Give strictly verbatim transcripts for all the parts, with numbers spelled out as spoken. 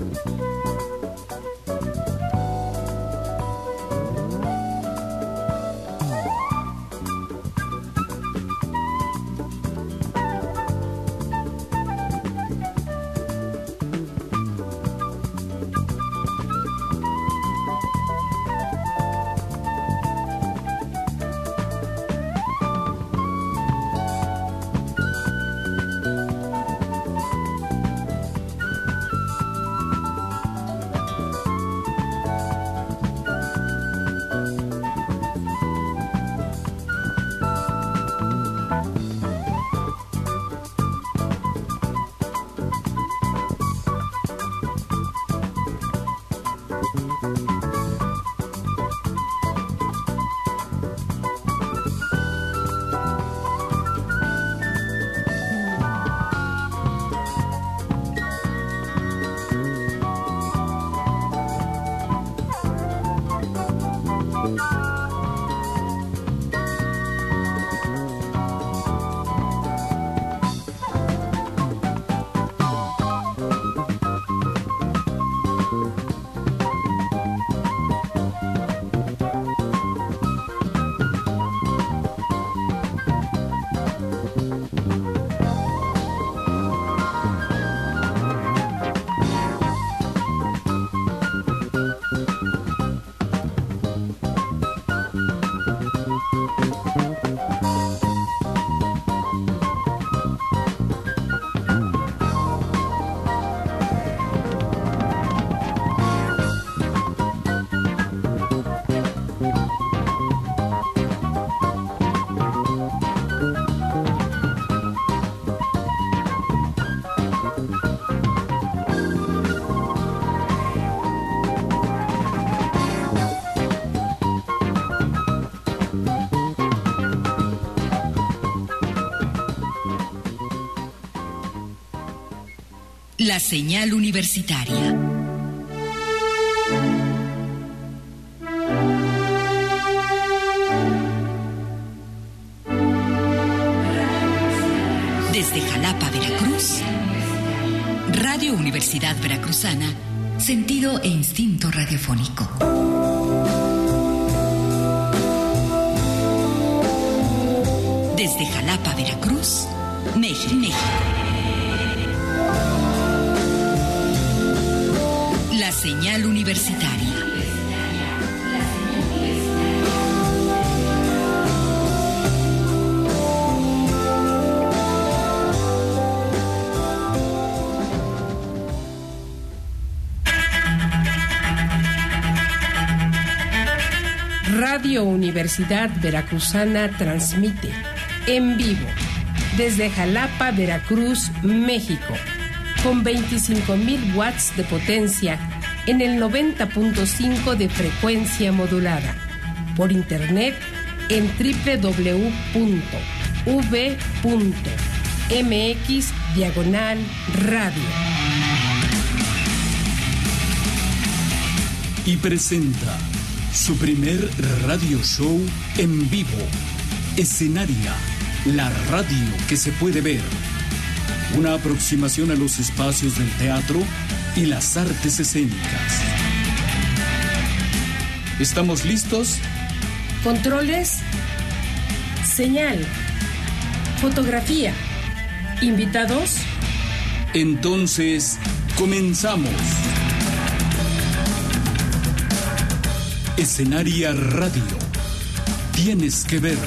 La señal universitaria. Desde Jalapa, Veracruz, Radio Universidad Veracruzana, sentido e instinto radiofónico. Desde Jalapa, Veracruz, México. México. La señal universitaria. Radio Universidad Veracruzana transmite en vivo desde Jalapa, Veracruz, México, con veinticinco mil watts de potencia en el noventa punto cinco de frecuencia modulada, por internet en doble u doble u doble u punto v punto m x diagonal radio. Y presenta su primer radio show en vivo, Escenaria, la radio que se puede ver. Una aproximación a los espacios del teatro y las artes escénicas. ¿Estamos listos? Controles, señal, fotografía, invitados. Entonces, comenzamos. Escenaria Radio. Tienes que ver.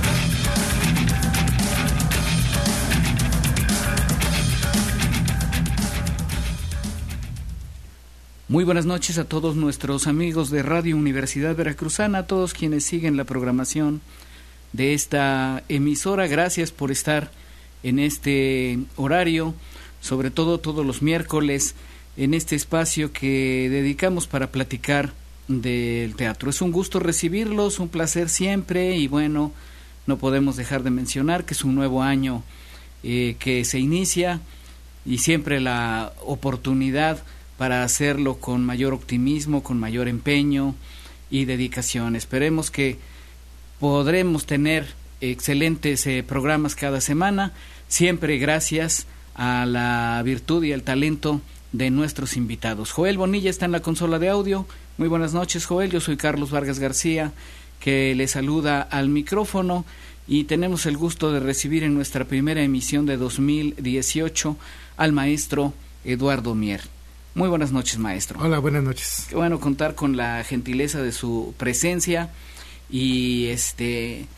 Muy buenas noches a todos nuestros amigos de Radio Universidad Veracruzana, a todos quienes siguen la programación de esta emisora. Gracias por estar en este horario, sobre todo todos los miércoles, en este espacio que dedicamos para platicar del teatro. Es un gusto recibirlos, un placer siempre, y bueno, no podemos dejar de mencionar que es un nuevo año eh, que se inicia, y siempre la oportunidad para hacerlo con mayor optimismo, con mayor empeño y dedicación. Esperemos que podremos tener excelentes eh, programas cada semana, siempre gracias a la virtud y al talento de nuestros invitados. Joel Bonilla está en la consola de audio. Muy buenas noches, Joel. Yo soy Carlos Vargas García, que le saluda al micrófono, y tenemos el gusto de recibir en nuestra primera emisión de dos mil dieciocho al maestro Eduardo Mier. Muy buenas noches, maestro. Hola, buenas noches. Qué bueno contar con la gentileza de su presencia y este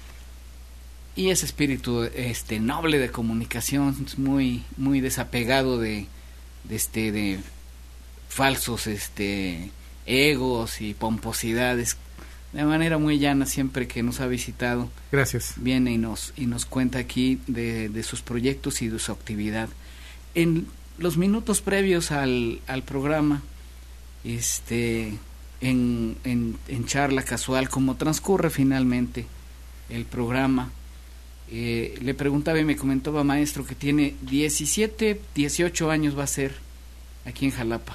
y ese espíritu este noble de comunicación, muy muy desapegado de, de este de falsos este egos y pomposidades, de manera muy llana, siempre que nos ha visitado. Gracias. Viene y nos y nos cuenta aquí de, de sus proyectos y de su actividad. En los minutos previos al, al programa, este en, en, en charla casual, como transcurre finalmente el programa, eh, le preguntaba y me comentaba, maestro, que tiene diecisiete, dieciocho años va a ser aquí en Jalapa.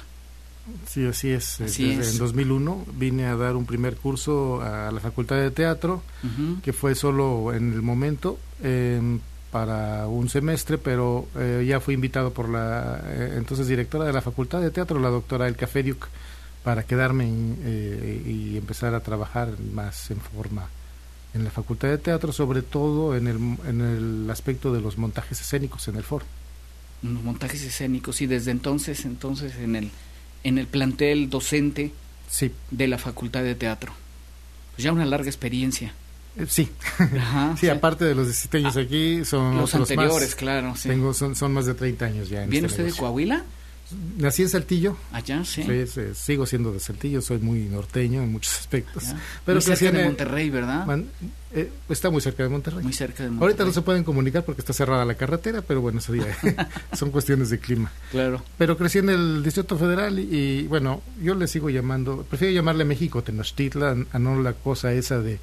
Sí, así es. Así Desde es. En dos mil uno vine a dar un primer curso a la Facultad de Teatro, uh-huh. que fue solo en el momento, eh, para un semestre, pero eh, ya fui invitado por la eh, entonces directora de la Facultad de Teatro, la doctora Elka Fediuk, para quedarme y, eh, y empezar a trabajar más en forma en la Facultad de Teatro, sobre todo en el, en el aspecto de los montajes escénicos en el foro. Los montajes escénicos, y desde entonces, entonces en el en el plantel docente sí. de la Facultad de Teatro. Pues ya una larga experiencia. Eh, sí, Ajá, sí, sí, aparte de los diecisiete años ah, aquí, son los anteriores, más, claro. Sí. Tengo, son, son más de treinta años ya. En ¿Viene este usted negocio. de Coahuila? Nací en Saltillo. Allá, sí. Sí, sí. Sigo siendo de Saltillo, soy muy norteño en muchos aspectos. Ya. Pero muy cerca de en, Monterrey, ¿verdad? Man, eh, está muy cerca de Monterrey. Muy cerca de Monterrey. Ahorita no se pueden comunicar porque está cerrada la carretera, pero bueno, eso ya son cuestiones de clima. Claro. Pero crecí en el Distrito Federal y, y bueno, yo le sigo llamando, prefiero llamarle México Tenochtitlan, a no la cosa esa de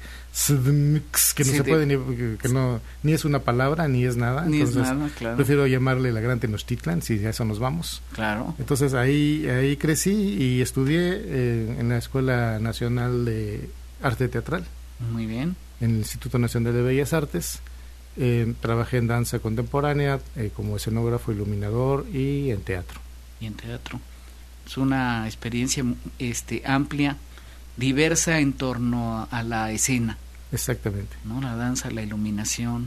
que no sí, se de... puede ni, que no ni es una palabra ni es nada. Ni Entonces, es nada, claro. Prefiero llamarle la Gran Tenochtitlan, si a eso nos vamos. Claro. Entonces ahí ahí crecí y estudié eh, en la Escuela Nacional de Arte Teatral. Muy bien. En el Instituto Nacional de Bellas Artes. Eh, trabajé en danza contemporánea eh, como escenógrafo, iluminador y en teatro. Y en teatro. Es una experiencia este amplia, diversa en torno a la escena. Exactamente. ¿No? La danza, la iluminación,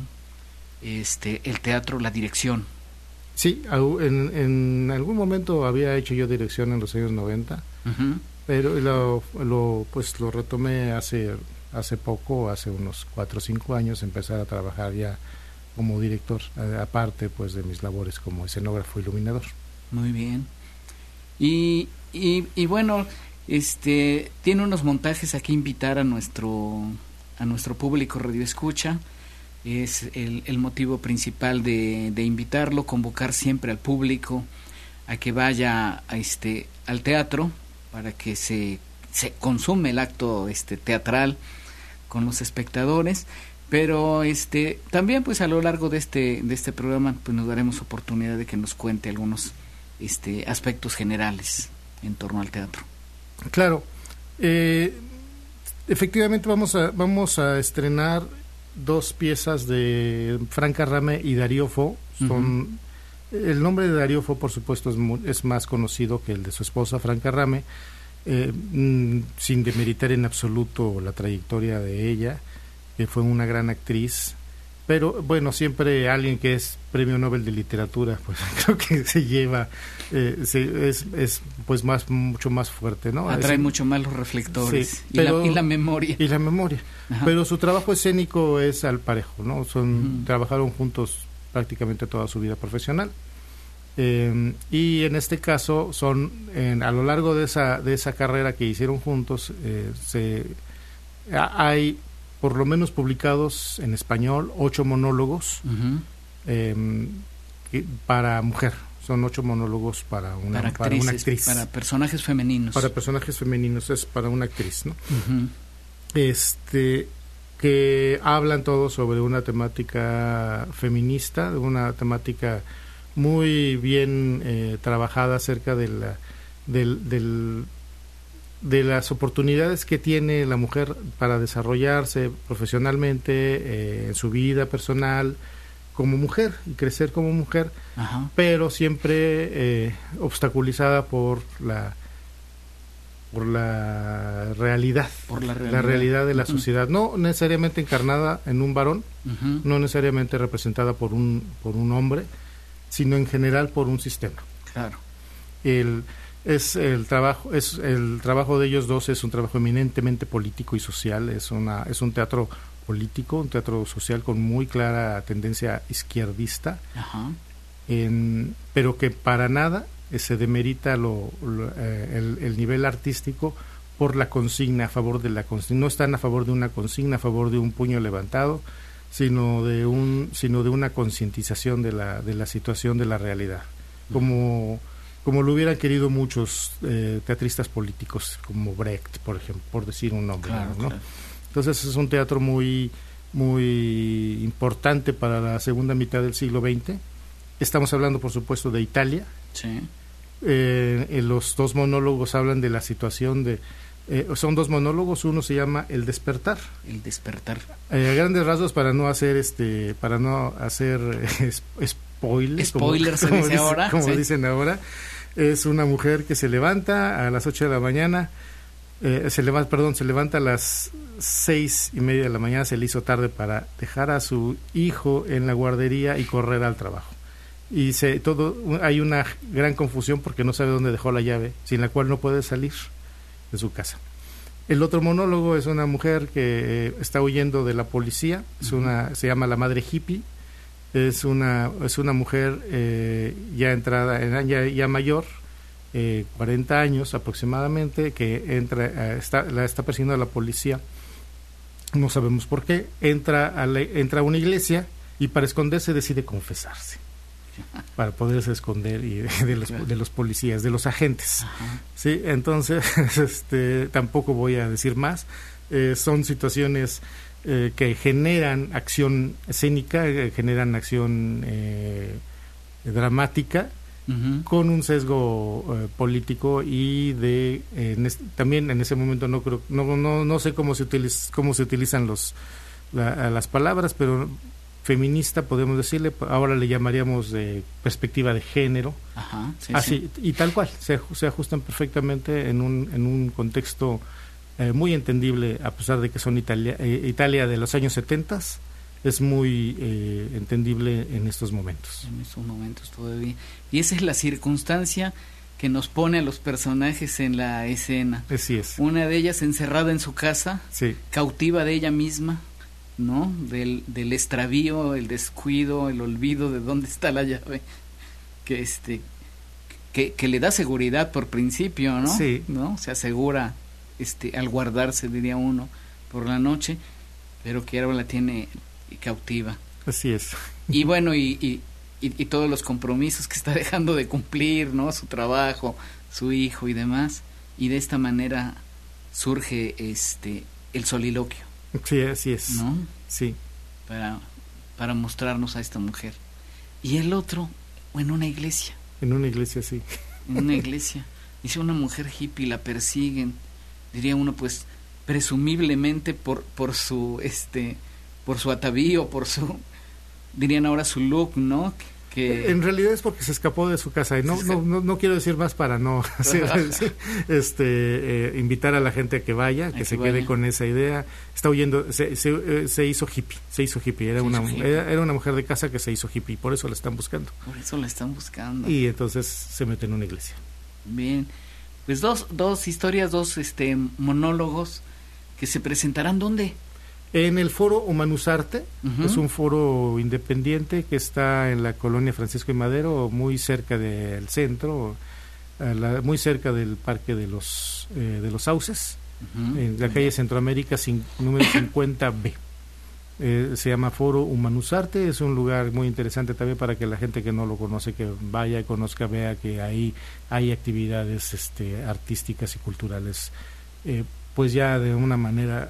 este, el teatro, la dirección. Sí, en, en algún momento había hecho yo dirección en los años noventa, uh-huh. pero lo, lo, pues lo retomé hace hace poco, hace unos cuatro o cinco años, empezar a trabajar ya como director, aparte pues de mis labores como escenógrafo iluminador. Muy bien. Y, y, y bueno, este tiene unos montajes a que invitar a nuestro a nuestro público radioescucha. Es el, el motivo principal de, de invitarlo, convocar siempre al público a que vaya a este al teatro para que se, se consume el acto este teatral con los espectadores, pero este también pues a lo largo de este de este programa pues nos daremos oportunidad de que nos cuente algunos este aspectos generales en torno al teatro. Claro, eh, efectivamente vamos a vamos a estrenar dos piezas de Franca Rame y Darío Fo. Son uh-huh. El nombre de Darío Fo, por supuesto, es, muy, es más conocido que el de su esposa Franca Rame, eh, mm, sin demeritar en absoluto la trayectoria de ella, que fue una gran actriz. Pero bueno, siempre alguien que es premio Nobel de literatura, pues creo que se lleva, eh, se, es, es pues más mucho más fuerte, ¿no? Atrae es, mucho más los reflectores, sí, y, pero, la, y la memoria. Y la memoria. Ajá. Pero su trabajo escénico es al parejo, ¿no? Son uh-huh. Trabajaron juntos prácticamente toda su vida profesional. Eh, y en este caso son en, a lo largo de esa de esa carrera que hicieron juntos, eh, se hay por lo menos publicados en español ocho monólogos uh-huh. eh, que, para mujer. Son ocho monólogos para una, para, para una actriz. Para personajes femeninos. Para personajes femeninos, es para una actriz, ¿no? Uh-huh. Este, que hablan todos sobre una temática feminista, una temática muy bien eh, trabajada acerca de la, del, del de las oportunidades que tiene la mujer para desarrollarse profesionalmente, eh, en su vida personal, como mujer y crecer como mujer, Ajá. pero siempre eh, obstaculizada por la por la realidad, por la realidad, la realidad de la uh-huh. sociedad, no necesariamente encarnada en un varón, uh-huh. no necesariamente representada por un por un hombre, sino en general por un sistema. Claro. El es el trabajo es el trabajo de ellos dos es un trabajo eminentemente político y social, es una es un teatro político, un teatro social con muy clara tendencia izquierdista, Ajá. en, pero que para nada eh, se demerita lo, lo, eh, el, el nivel artístico por la consigna, a favor de la consigna. No están a favor de una consigna, a favor de un puño levantado, sino de un sino de una concientización de la de la situación de la realidad, como como lo hubieran querido muchos eh, teatristas políticos, como Brecht, por ejemplo, por decir un nombre, claro, ¿no? Claro. Entonces es un teatro muy muy importante para la segunda mitad del siglo veinte. Estamos hablando, por supuesto, de Italia. Sí. Eh, en los dos monólogos hablan de la situación de... Eh, son dos monólogos, uno se llama El despertar. El despertar. Eh, a grandes rasgos, para no hacer este para no hacer eh, spoilers, Spoilers como, se como, dice dice, ahora, como sí. dicen ahora, es una mujer que se levanta a las ocho de la mañana, eh, se levanta, perdón, se levanta a las seis y media de la mañana, se le hizo tarde para dejar a su hijo en la guardería y correr al trabajo. Y se, todo hay una gran confusión porque no sabe dónde dejó la llave, sin la cual no puede salir de su casa. El otro monólogo es una mujer que eh, está huyendo de la policía, es una, se llama La Madre Hippie, es una es una mujer eh, ya entrada en ya, ya mayor, eh, cuarenta años aproximadamente, que entra eh, está la está persiguiendo a la policía, no sabemos por qué, entra a la, entra a una iglesia y para esconderse decide confesarse, para poderse esconder y de, de los de los policías, de los agentes. Ajá. Sí, entonces este tampoco voy a decir más. Eh, son situaciones eh, que generan acción escénica, eh, generan acción eh, dramática, uh-huh. con un sesgo eh, político y de eh, en este, también en ese momento no creo no no no sé cómo se utiliz, cómo se utilizan los la, las palabras, pero feminista podemos decirle, ahora le llamaríamos de perspectiva de género. Ajá, sí, así sí. Y tal cual se, se ajustan perfectamente en un en un contexto eh, muy entendible, a pesar de que son Italia eh, Italia de los años setenta, es muy eh, entendible en estos momentos. En estos momentos todavía. Y esa es la circunstancia que nos pone a los personajes en la escena. Así es. Una de ellas encerrada en su casa, sí. cautiva de ella misma, ¿no? Del, del extravío, el descuido, el olvido de dónde está la llave, que este que, que le da seguridad por principio, ¿no? Sí. ¿No? Se asegura este al guardarse, diría uno, por la noche, pero que ahora la tiene cautiva. Así es. Y bueno, y, y, y, y todos los compromisos que está dejando de cumplir, ¿no? Su trabajo, su hijo y demás, y de esta manera surge este el soliloquio. Sí, así es. ¿No? Sí. Para, para mostrarnos a esta mujer. Y el otro, en una iglesia. En una iglesia, sí. En una iglesia. Dice una mujer hippie, la persiguen. Diría uno, pues, presumiblemente por, por su, este, por su atavío, por su, dirían ahora su look, ¿no? Que en realidad es porque se escapó de su casa y no no no, no quiero decir más para no hacer, este eh, invitar a la gente a que vaya, que, que se vaya. Quede con esa idea. Está huyendo, se, se, eh, se hizo hippie, se hizo hippie, era se una hippie. Era, era una mujer de casa que se hizo hippie, por eso la están buscando. Por eso la están buscando. Y entonces se mete en una iglesia. Bien. Pues dos dos historias, dos este monólogos que se presentarán ¿dónde? En el foro Humanusarte, uh-huh. es un foro independiente que está en la colonia Francisco y Madero, muy cerca del centro, la, muy cerca del Parque de los eh, de los Sauces, uh-huh. en la calle Centroamérica, sin, número cincuenta B. Eh, se llama Foro Humanusarte, es un lugar muy interesante también para que la gente que no lo conoce, que vaya, conozca, vea que ahí hay actividades este, artísticas y culturales, eh, pues ya de una manera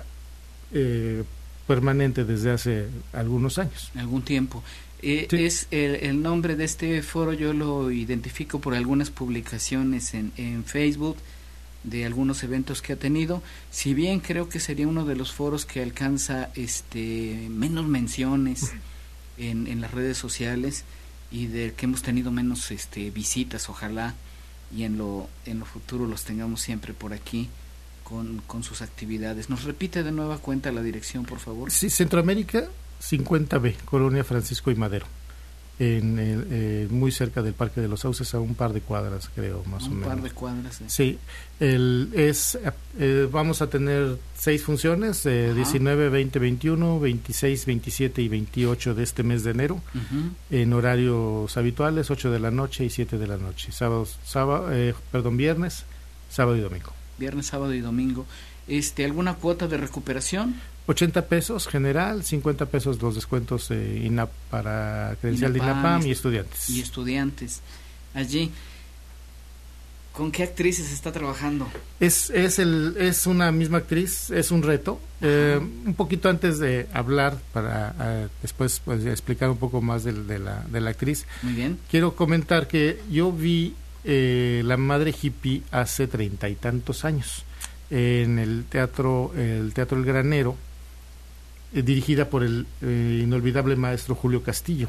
Eh, permanente desde hace algunos años. Algún tiempo. Eh, sí. Es el, el nombre de este foro, yo lo identifico por algunas publicaciones en, en Facebook de algunos eventos que ha tenido, si bien creo que sería uno de los foros que alcanza este menos menciones en, en las redes sociales y de que hemos tenido menos este visitas, ojalá y en lo en lo futuro los tengamos siempre por aquí con, con sus actividades. ¿Nos repite de nueva cuenta la dirección, por favor? Sí, Centroamérica cincuenta B, Colonia Francisco y Madero, en el, eh, muy cerca del Parque de los Sauces, a un par de cuadras, creo, más un o menos. Un par de cuadras. Eh. Sí, el, es, eh, vamos a tener seis funciones, eh, diecinueve, veinte, veintiuno, veintiséis, veintisiete y veintiocho de este mes de enero, uh-huh. en horarios habituales, ocho de la noche y siete de la noche, sábados, sábado, eh, perdón, viernes, sábado y domingo. Viernes, sábado y domingo. Este, ¿alguna cuota de recuperación? ochenta pesos general, cincuenta pesos los descuentos de I N A P para credencial de INAPAM y estudiantes. Y estudiantes. Allí, ¿con qué actrices está trabajando? Es es el es una misma actriz, es un reto. Eh, un poquito antes de hablar, para uh, después pues, explicar un poco más de, de, la, de la actriz. Muy bien. Quiero comentar que yo vi eh, La Madre Hippie hace treinta y tantos años en el teatro, el Teatro El Granero, dirigida por el eh, inolvidable maestro Julio Castillo,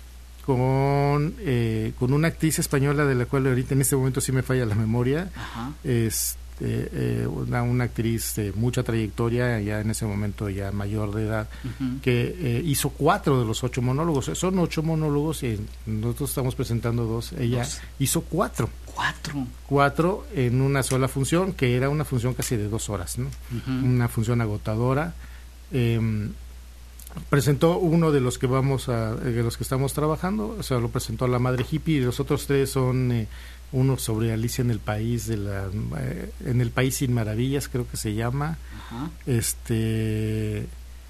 con eh, con una actriz española de la cual ahorita en este momento sí me falla la memoria. Ajá. Este, eh, una, una actriz de mucha trayectoria, ya en ese momento ya mayor de edad, uh-huh. que eh, hizo cuatro de los ocho monólogos. Son ocho monólogos y nosotros estamos presentando dos. Ella dos. hizo cuatro. Cuatro. Cuatro en una sola función, que era una función casi de dos horas, ¿no? Uh-huh. Una función agotadora. Eh, presentó uno de los que vamos a de los que estamos trabajando, o sea, lo presentó La Madre Hippie, y los otros tres son eh, uno sobre Alicia en el país de la eh, en el país sin maravillas, creo que se llama. Ajá. este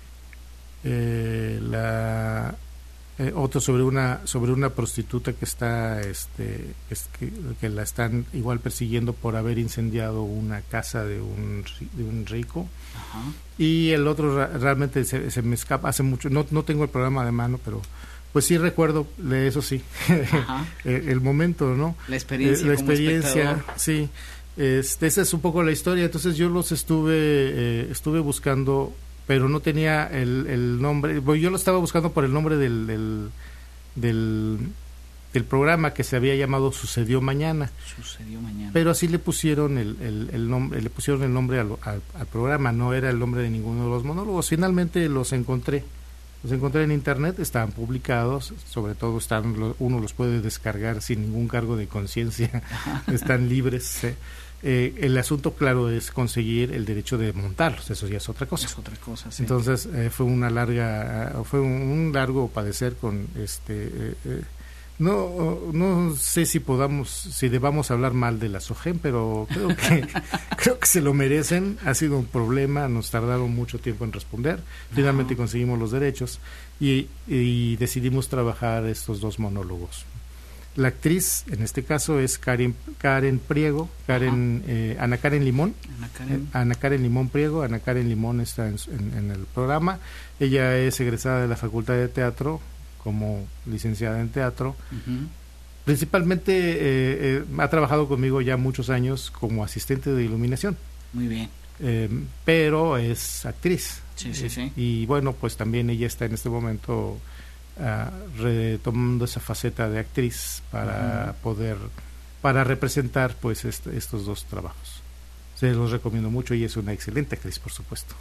eh, la eh, otro sobre una sobre una prostituta que está este es que, que la están igual persiguiendo por haber incendiado una casa de un de un rico. Ajá. Y el otro ra- realmente se, se me escapa hace mucho, no no tengo el programa de mano, pero pues sí recuerdo, eso sí, el, el momento, ¿no? La experiencia, eh, la experiencia, como sí. Este, esa es un poco la historia. Entonces yo los estuve eh, estuve buscando, pero no tenía el, el nombre. Bueno, yo lo estaba buscando por el nombre del del, del del programa, que se había llamado Sucedió Mañana. Sucedió Mañana. Pero así le pusieron el, el, el nombre, le pusieron el nombre al, al, al programa, no era el nombre de ninguno de los monólogos. Finalmente los encontré. Los encontré en internet, estaban publicados, sobre todo están uno los puede descargar sin ningún cargo de conciencia, están libres. ¿eh? Eh, el asunto, claro, es conseguir el derecho de montarlos, eso ya es otra cosa. Es otra cosa, sí. Entonces eh, fue una larga, fue un, un largo padecer con este. Eh, eh, no no sé si podamos, si debamos hablar mal de la SOGEM, pero creo que creo que se lo merecen. Ha sido un problema, nos tardaron mucho tiempo en responder. Finalmente uh-huh. conseguimos los derechos y, y decidimos trabajar estos dos monólogos. La actriz, en este caso, es Karen Karen Priego, Karen uh-huh. eh, Ana Karen Limón. Ana Karen. Eh, Ana Karen Limón Priego. Ana Karen Limón está en, en, en el programa. Ella es egresada de la Facultad de Teatro, como licenciada en teatro. Uh-huh. Principalmente eh, eh, ha trabajado conmigo ya muchos años como asistente de iluminación. Muy bien. Eh, pero es actriz. Sí, sí, sí. Y bueno, pues también ella está en este momento uh, retomando esa faceta de actriz para uh-huh. poder, para representar pues este, estos dos trabajos. Se los recomiendo mucho y es una excelente actriz, por supuesto.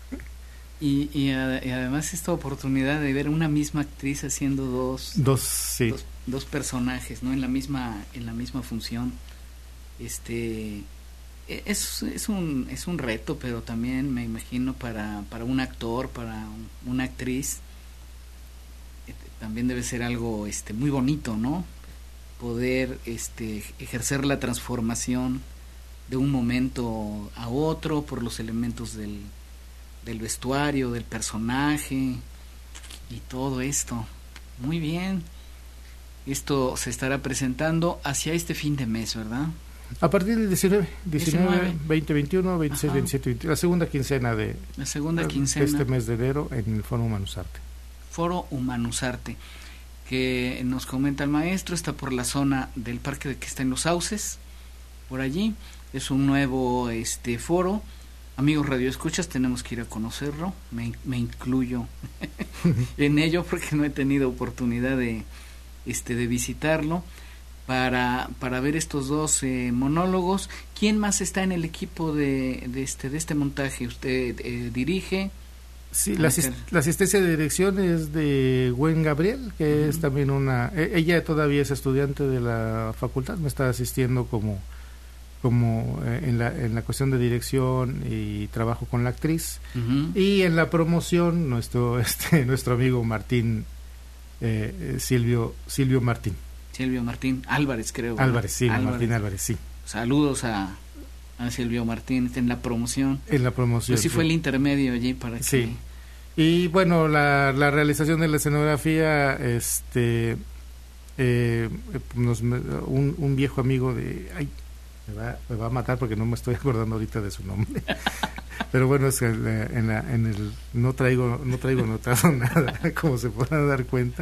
Y, y, ad- y además esta oportunidad de ver una misma actriz haciendo dos dos, sí. dos, dos personajes, ¿no? En la misma en la misma función. Este es, es un es un reto, pero también me imagino para para un actor, para un, una actriz eh, también debe ser algo este muy bonito, ¿no? Poder este ejercer la transformación de un momento a otro por los elementos del del vestuario, del personaje y todo esto. Muy bien. Esto se estará presentando hacia este fin de mes, ¿verdad? A partir del diecinueve, diecinueve, veinte, veintiuno, veintiséis, veintisiete, veintiocho, la segunda quincena de, la segunda quincena de este mes de enero en el Foro Humanusarte. Foro Humanusarte, que nos comenta el maestro, está por la zona del parque de que está en Los Sauces, por allí. Es un nuevo este foro amigos radioescuchas, tenemos que ir a conocerlo, me, me incluyo en ello porque no he tenido oportunidad de este de visitarlo para para ver estos dos eh, monólogos. ¿Quién más está en el equipo de, de este de este montaje? ¿Usted eh, dirige? Sí, la, asist la asistencia de dirección es de Gwen Gabriel, que uh-huh. es también una... Ella todavía es estudiante de la facultad, me está asistiendo como, como eh, en, la, en la cuestión de dirección y trabajo con la actriz. Uh-huh. Y en la promoción, nuestro este nuestro amigo Martín, eh, Silvio Silvio Martín. Silvio Martín Álvarez, creo. Álvarez, sí, Álvarez. Martín Álvarez, sí. Saludos a... a Silvio Martín en la promoción. En la promoción. Pues sí, fue el intermedio allí para que... Sí. Y bueno, la, la realización de la escenografía, este, eh, nos, un, un viejo amigo de... Ay, me va, me va a matar porque no me estoy acordando ahorita de su nombre. Pero bueno, es que en, la, en el... No traigo, no traigo notado nada, como se podrán dar cuenta.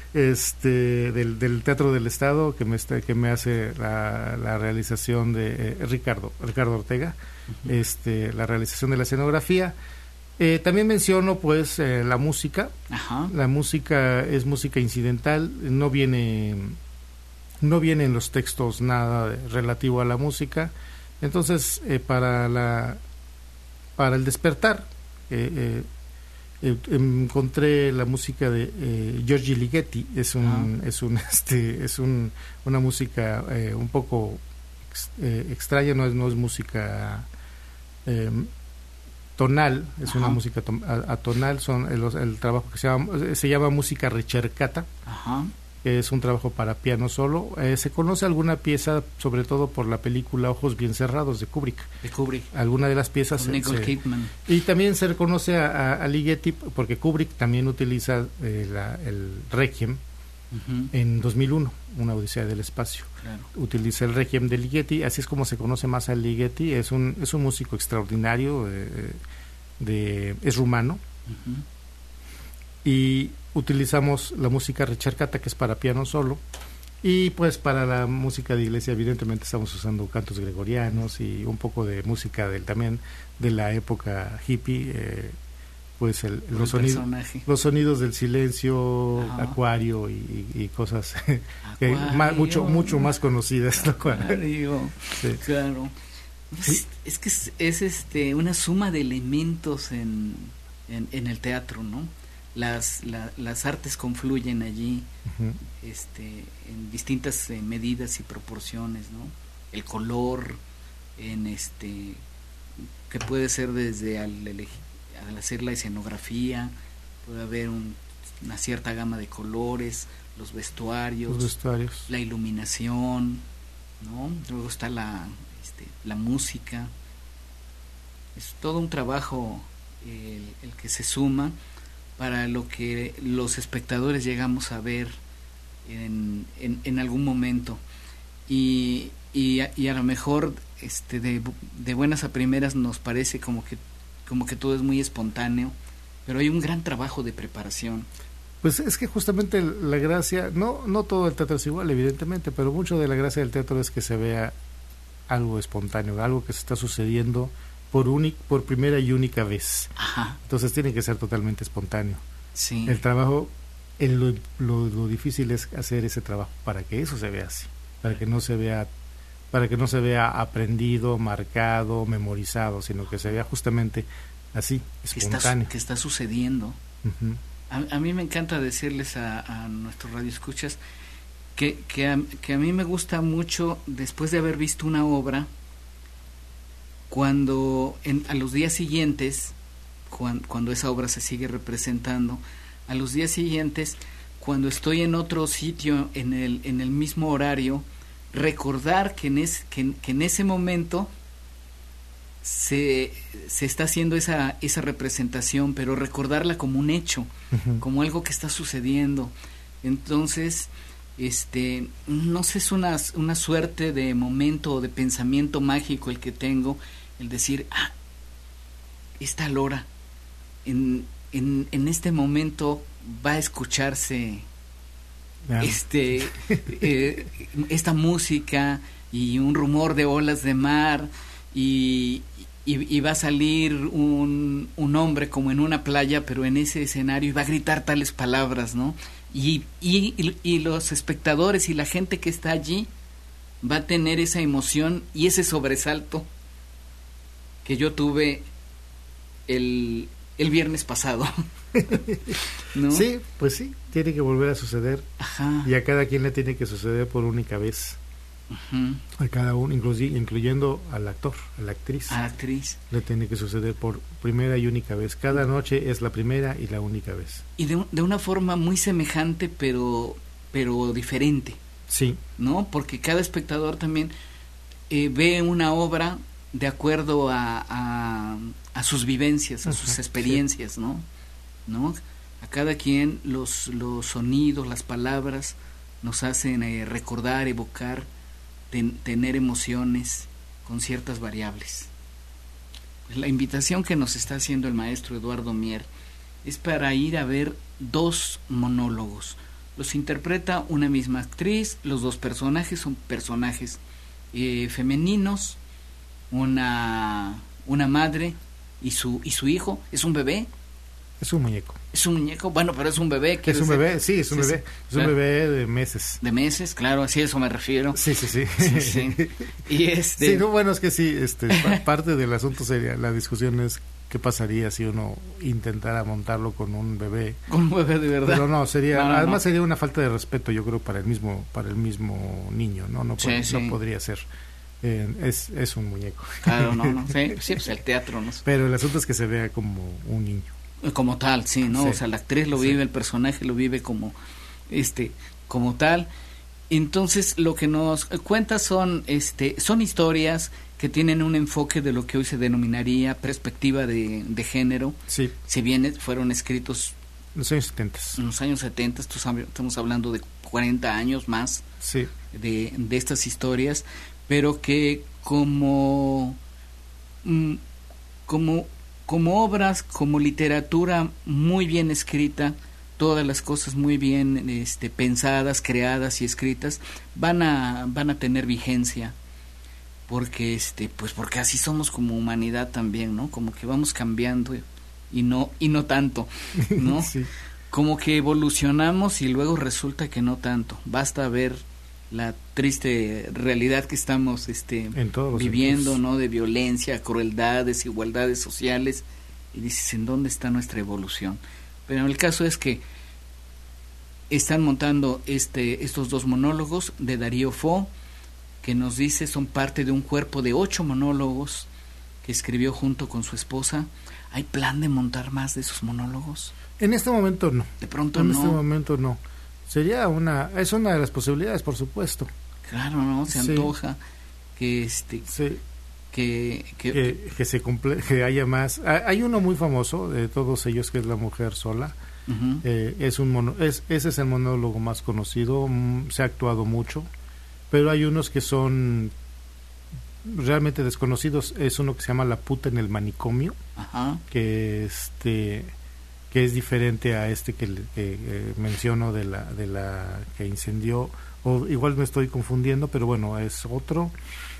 Este del, del Teatro del Estado que me está, que me hace la, la realización de eh, Ricardo Ricardo Ortega, uh-huh. este la realización de la escenografía. Eh, también menciono pues eh, la música. Ajá. La música es música incidental, no viene no viene en los textos nada de, relativo a la música. Entonces eh, para la para el despertar eh, eh, Eh, encontré la música de eh, Giorgi Ligeti. Es un ah. es un este es un una música eh, un poco ex, eh, extraña, no es no es música eh, tonal, es Ajá. una música atonal. Son el, el trabajo que se llama se llama música ricercata. Ajá. Es un trabajo para piano solo. Eh, se conoce alguna pieza, sobre todo por la película Ojos bien cerrados de Kubrick. De Kubrick. Alguna de las piezas. Con Nicole Kidman. Y también se reconoce a, a, a Ligeti porque Kubrick también utiliza eh, la, el Requiem uh-huh. en dos mil uno, una odisea del espacio. Claro. Utiliza el Requiem de Ligeti, así es como se conoce más a Ligeti. Es un es un músico extraordinario, eh, de es rumano. Uh-huh. Y utilizamos la música ricercata, que es para piano solo, y pues para la música de iglesia evidentemente estamos usando cantos gregorianos y un poco de música del también de la época hippie, eh, pues el, los, el sonidos, los sonidos del silencio, Ajá. Acuario y, y cosas que más, mucho mucho más conocidas. Acuario, sí. Claro. ¿Sí? Es que es, es este una suma de elementos en, en, en el teatro, ¿no? Las, la, las artes confluyen allí, uh-huh. este, en distintas eh, medidas y proporciones, ¿no? El color, en este, que puede ser desde al, al hacer la escenografía, puede haber un, una cierta gama de colores, los vestuarios, los vestuarios, la iluminación, ¿no? Luego está la, este, la música. Es todo un trabajo el, el que se suma para lo que los espectadores llegamos a ver en, en, en algún momento. Y, y, a, y a lo mejor este de, de buenas a primeras nos parece como que, como que todo es muy espontáneo, pero hay un gran trabajo de preparación. Pues es que justamente la gracia, no, no todo el teatro es igual, evidentemente, pero mucho de la gracia del teatro es que se vea algo espontáneo, algo que se está sucediendo por únic, por primera y única vez. Ajá. Entonces tiene que ser totalmente espontáneo. Sí. El trabajo, el, lo, lo, lo difícil es hacer ese trabajo para que eso se vea así, para que no se vea, para que no se vea aprendido, marcado, memorizado, sino que se vea justamente así, espontáneo. Que está, que está sucediendo. Uh-huh. a, a mí me encanta decirles a, a nuestros radioescuchas que, que, a, que a mí me gusta mucho, después de haber visto una obra, cuando en, a los días siguientes, cuando, cuando esa obra se sigue representando, a los días siguientes, cuando estoy en otro sitio, en el, en el mismo horario, recordar que en, es, que, que en ese momento se, se está haciendo esa, esa representación, pero recordarla como un hecho, uh-huh. como algo que está sucediendo. Entonces, este, no sé, es una, una suerte de momento o de pensamiento mágico el que tengo, el decir, ah, esta Lora, en, en, en este momento va a escucharse yeah. este eh, esta música y un rumor de olas de mar y, y, y va a salir un, un hombre como en una playa, pero en ese escenario, y va a gritar tales palabras, ¿no? Y, y, y los espectadores y la gente que está allí va a tener esa emoción y ese sobresalto que yo tuve el, el viernes pasado. ¿No? Sí, pues sí, tiene que volver a suceder. Ajá. Y a cada quien le tiene que suceder por única vez. Uh-huh. A cada uno, inclusive, incluyendo al actor, a la actriz. A la actriz. Le tiene que suceder por primera y única vez. Cada noche es la primera y la única vez. Y de, de una forma muy semejante, pero, pero diferente. Sí. ¿No? Porque cada espectador también eh, ve una obra de acuerdo a, a, a sus vivencias, a uh-huh. sus experiencias, sí. ¿no? ¿No? A cada quien los, los sonidos, las palabras nos hacen eh, recordar, evocar, ten, tener emociones con ciertas variables. La invitación que nos está haciendo el maestro Eduardo Mier es para ir a ver dos monólogos. Los interpreta una misma actriz, los dos personajes son personajes eh, femeninos, una, una madre y su, y su hijo, es un bebé. Es un muñeco. Es un muñeco, bueno, pero es un bebé. Es un ser... bebé, sí, es un sí, bebé. Sí, es claro. un bebé de meses. De meses, claro, así a eso me refiero. Sí, sí, sí. sí, sí. Y este... Sí, no, bueno, es que sí, este, parte del asunto sería, la discusión es qué pasaría si uno intentara montarlo con un bebé. Con un bebé de verdad. Pero no, sería, no, no, además no. sería una falta de respeto, yo creo, para el mismo, para el mismo niño, ¿no? No, sí, pod- sí. no podría ser. Eh, es, es un muñeco. Claro, no, no. Sí, sí, pues el teatro, ¿no? Pero el asunto es que se vea como un niño. Como tal, sí, ¿no? Sí. O sea, la actriz lo vive, sí. El personaje lo vive como, este, como tal. Entonces, lo que nos cuenta son, este, son historias que tienen un enfoque de lo que hoy se denominaría perspectiva de, de género. Sí. Si bien fueron escritos en los años setenta. En los años setenta, estamos hablando de cuarenta años más sí. de, de estas historias, pero que como, como, como obras, como literatura muy bien escrita, todas las cosas muy bien este, pensadas, creadas y escritas, van a, van a tener vigencia. Porque este, pues porque así somos como humanidad también, ¿no? Como que vamos cambiando y no, y no tanto, ¿no? Sí. Como que evolucionamos y luego resulta que no tanto. Basta ver la triste realidad que estamos este viviendo, ¿no? De violencia, crueldad, desigualdades sociales, y dices, ¿en dónde está nuestra evolución? Pero el caso es que están montando este estos dos monólogos de Darío Fo, que nos dice son parte de un cuerpo de ocho monólogos que escribió junto con su esposa. ¿Hay plan de montar más de esos monólogos? En este momento no. De pronto en no. En este momento no. Sería una, es una de las posibilidades, por supuesto. Claro, no, se sí. antoja que este, sí. que, que, que, que se cumple, que haya más. Hay uno muy famoso de todos ellos que es La Mujer Sola. Uh-huh. Eh, es un mono, es, ese es el monólogo más conocido. Mm, se ha actuado mucho, pero hay unos que son realmente desconocidos. Es uno que se llama La puta en el manicomio, uh-huh. que este que es diferente a este que, que eh, menciono de la de la que incendió, o igual me estoy confundiendo, pero bueno, es otro.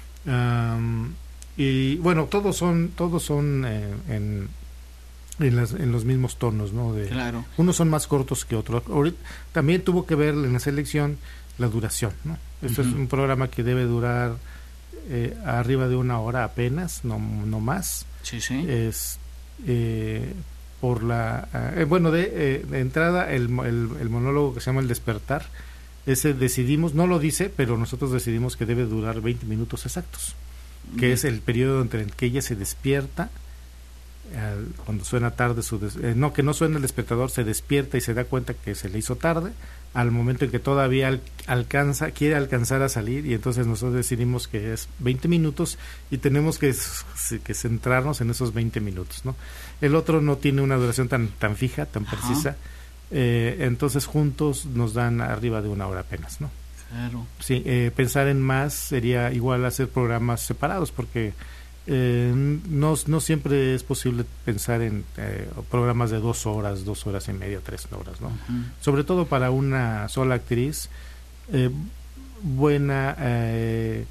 Um, y bueno, todos son todos son eh, en en, las, en los mismos tonos, ¿no? De, claro. Unos son más cortos que otros. Ahorita, también tuvo que ver en la selección la duración, ¿no? Esto uh-huh. es un programa que debe durar eh, arriba de una hora apenas, no no más. Sí, sí. Es eh, por la eh, bueno de, eh, de entrada el, el, el monólogo que se llama El Despertar, ese decidimos, no lo dice, pero nosotros decidimos que debe durar veinte minutos exactos, que mm. es el periodo entre el que ella se despierta, al, cuando suena tarde su des, eh, no que no suena el despertador, se despierta y se da cuenta que se le hizo tarde, al momento en que todavía al, alcanza quiere alcanzar a salir, y entonces nosotros decidimos que es veinte minutos y tenemos que, que centrarnos en esos veinte minutos, ¿no? El otro no tiene una duración tan tan fija, tan Ajá. precisa, eh, entonces juntos nos dan arriba de una hora apenas, ¿no? Claro. Sí, eh, pensar en más sería igual hacer programas separados, porque eh, no, no siempre es posible pensar en eh, programas de dos horas, dos horas y media, tres horas, ¿no? Uh-huh. Sobre todo para una sola actriz, eh, buena, eh,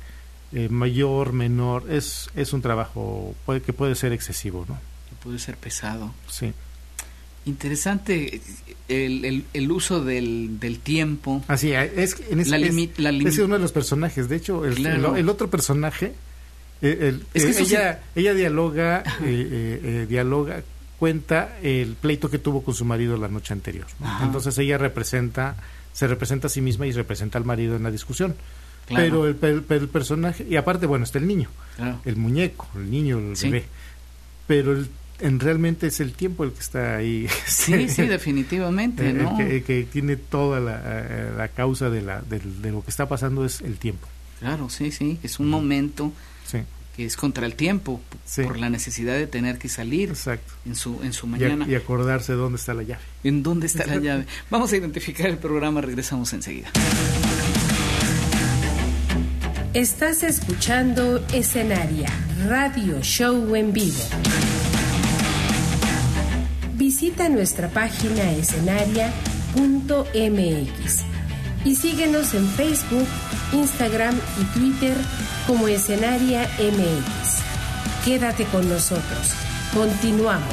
eh, mayor, menor, es es un trabajo puede, que puede ser excesivo, ¿no? Puede ser pesado. Sí. Interesante el, el, el uso del, del tiempo. Así es, en ese, la es, limi- la limi- ese es uno de los personajes. De hecho, el, claro. el, el otro personaje, el, el, es que eh, ella, sí. ella dialoga, eh, eh, eh, dialoga, cuenta el pleito que tuvo con su marido la noche anterior, ¿no? Entonces ella representa, se representa a sí misma y representa al marido en la discusión. Claro. Pero el, el, el personaje, y aparte, bueno, está el niño, claro. el muñeco, el niño, el sí. bebé. Pero el en realmente es el tiempo el que está ahí. Sí, sí, definitivamente, ¿no? El que, el que tiene toda la, la causa de, la, de, de lo que está pasando es el tiempo. Claro, sí, sí, es un momento sí. que es contra el tiempo, sí. por la necesidad de tener que salir Exacto. en su en su mañana. Y, y acordarse dónde está la llave. ¿En dónde está la llave? Vamos a identificar el programa, regresamos enseguida. Estás escuchando Escenaria, radio show en vivo. Visita nuestra página escenaria punto m x y síguenos en Facebook, Instagram y Twitter como Escenaria M X. Quédate con nosotros. Continuamos.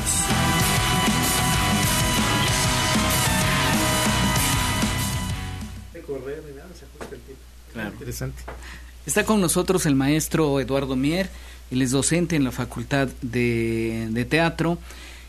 De correr, de nada, se ajusta el tiempo. Claro. Interesante. Está con nosotros el maestro Eduardo Mier, él es docente en la Facultad de, de Teatro.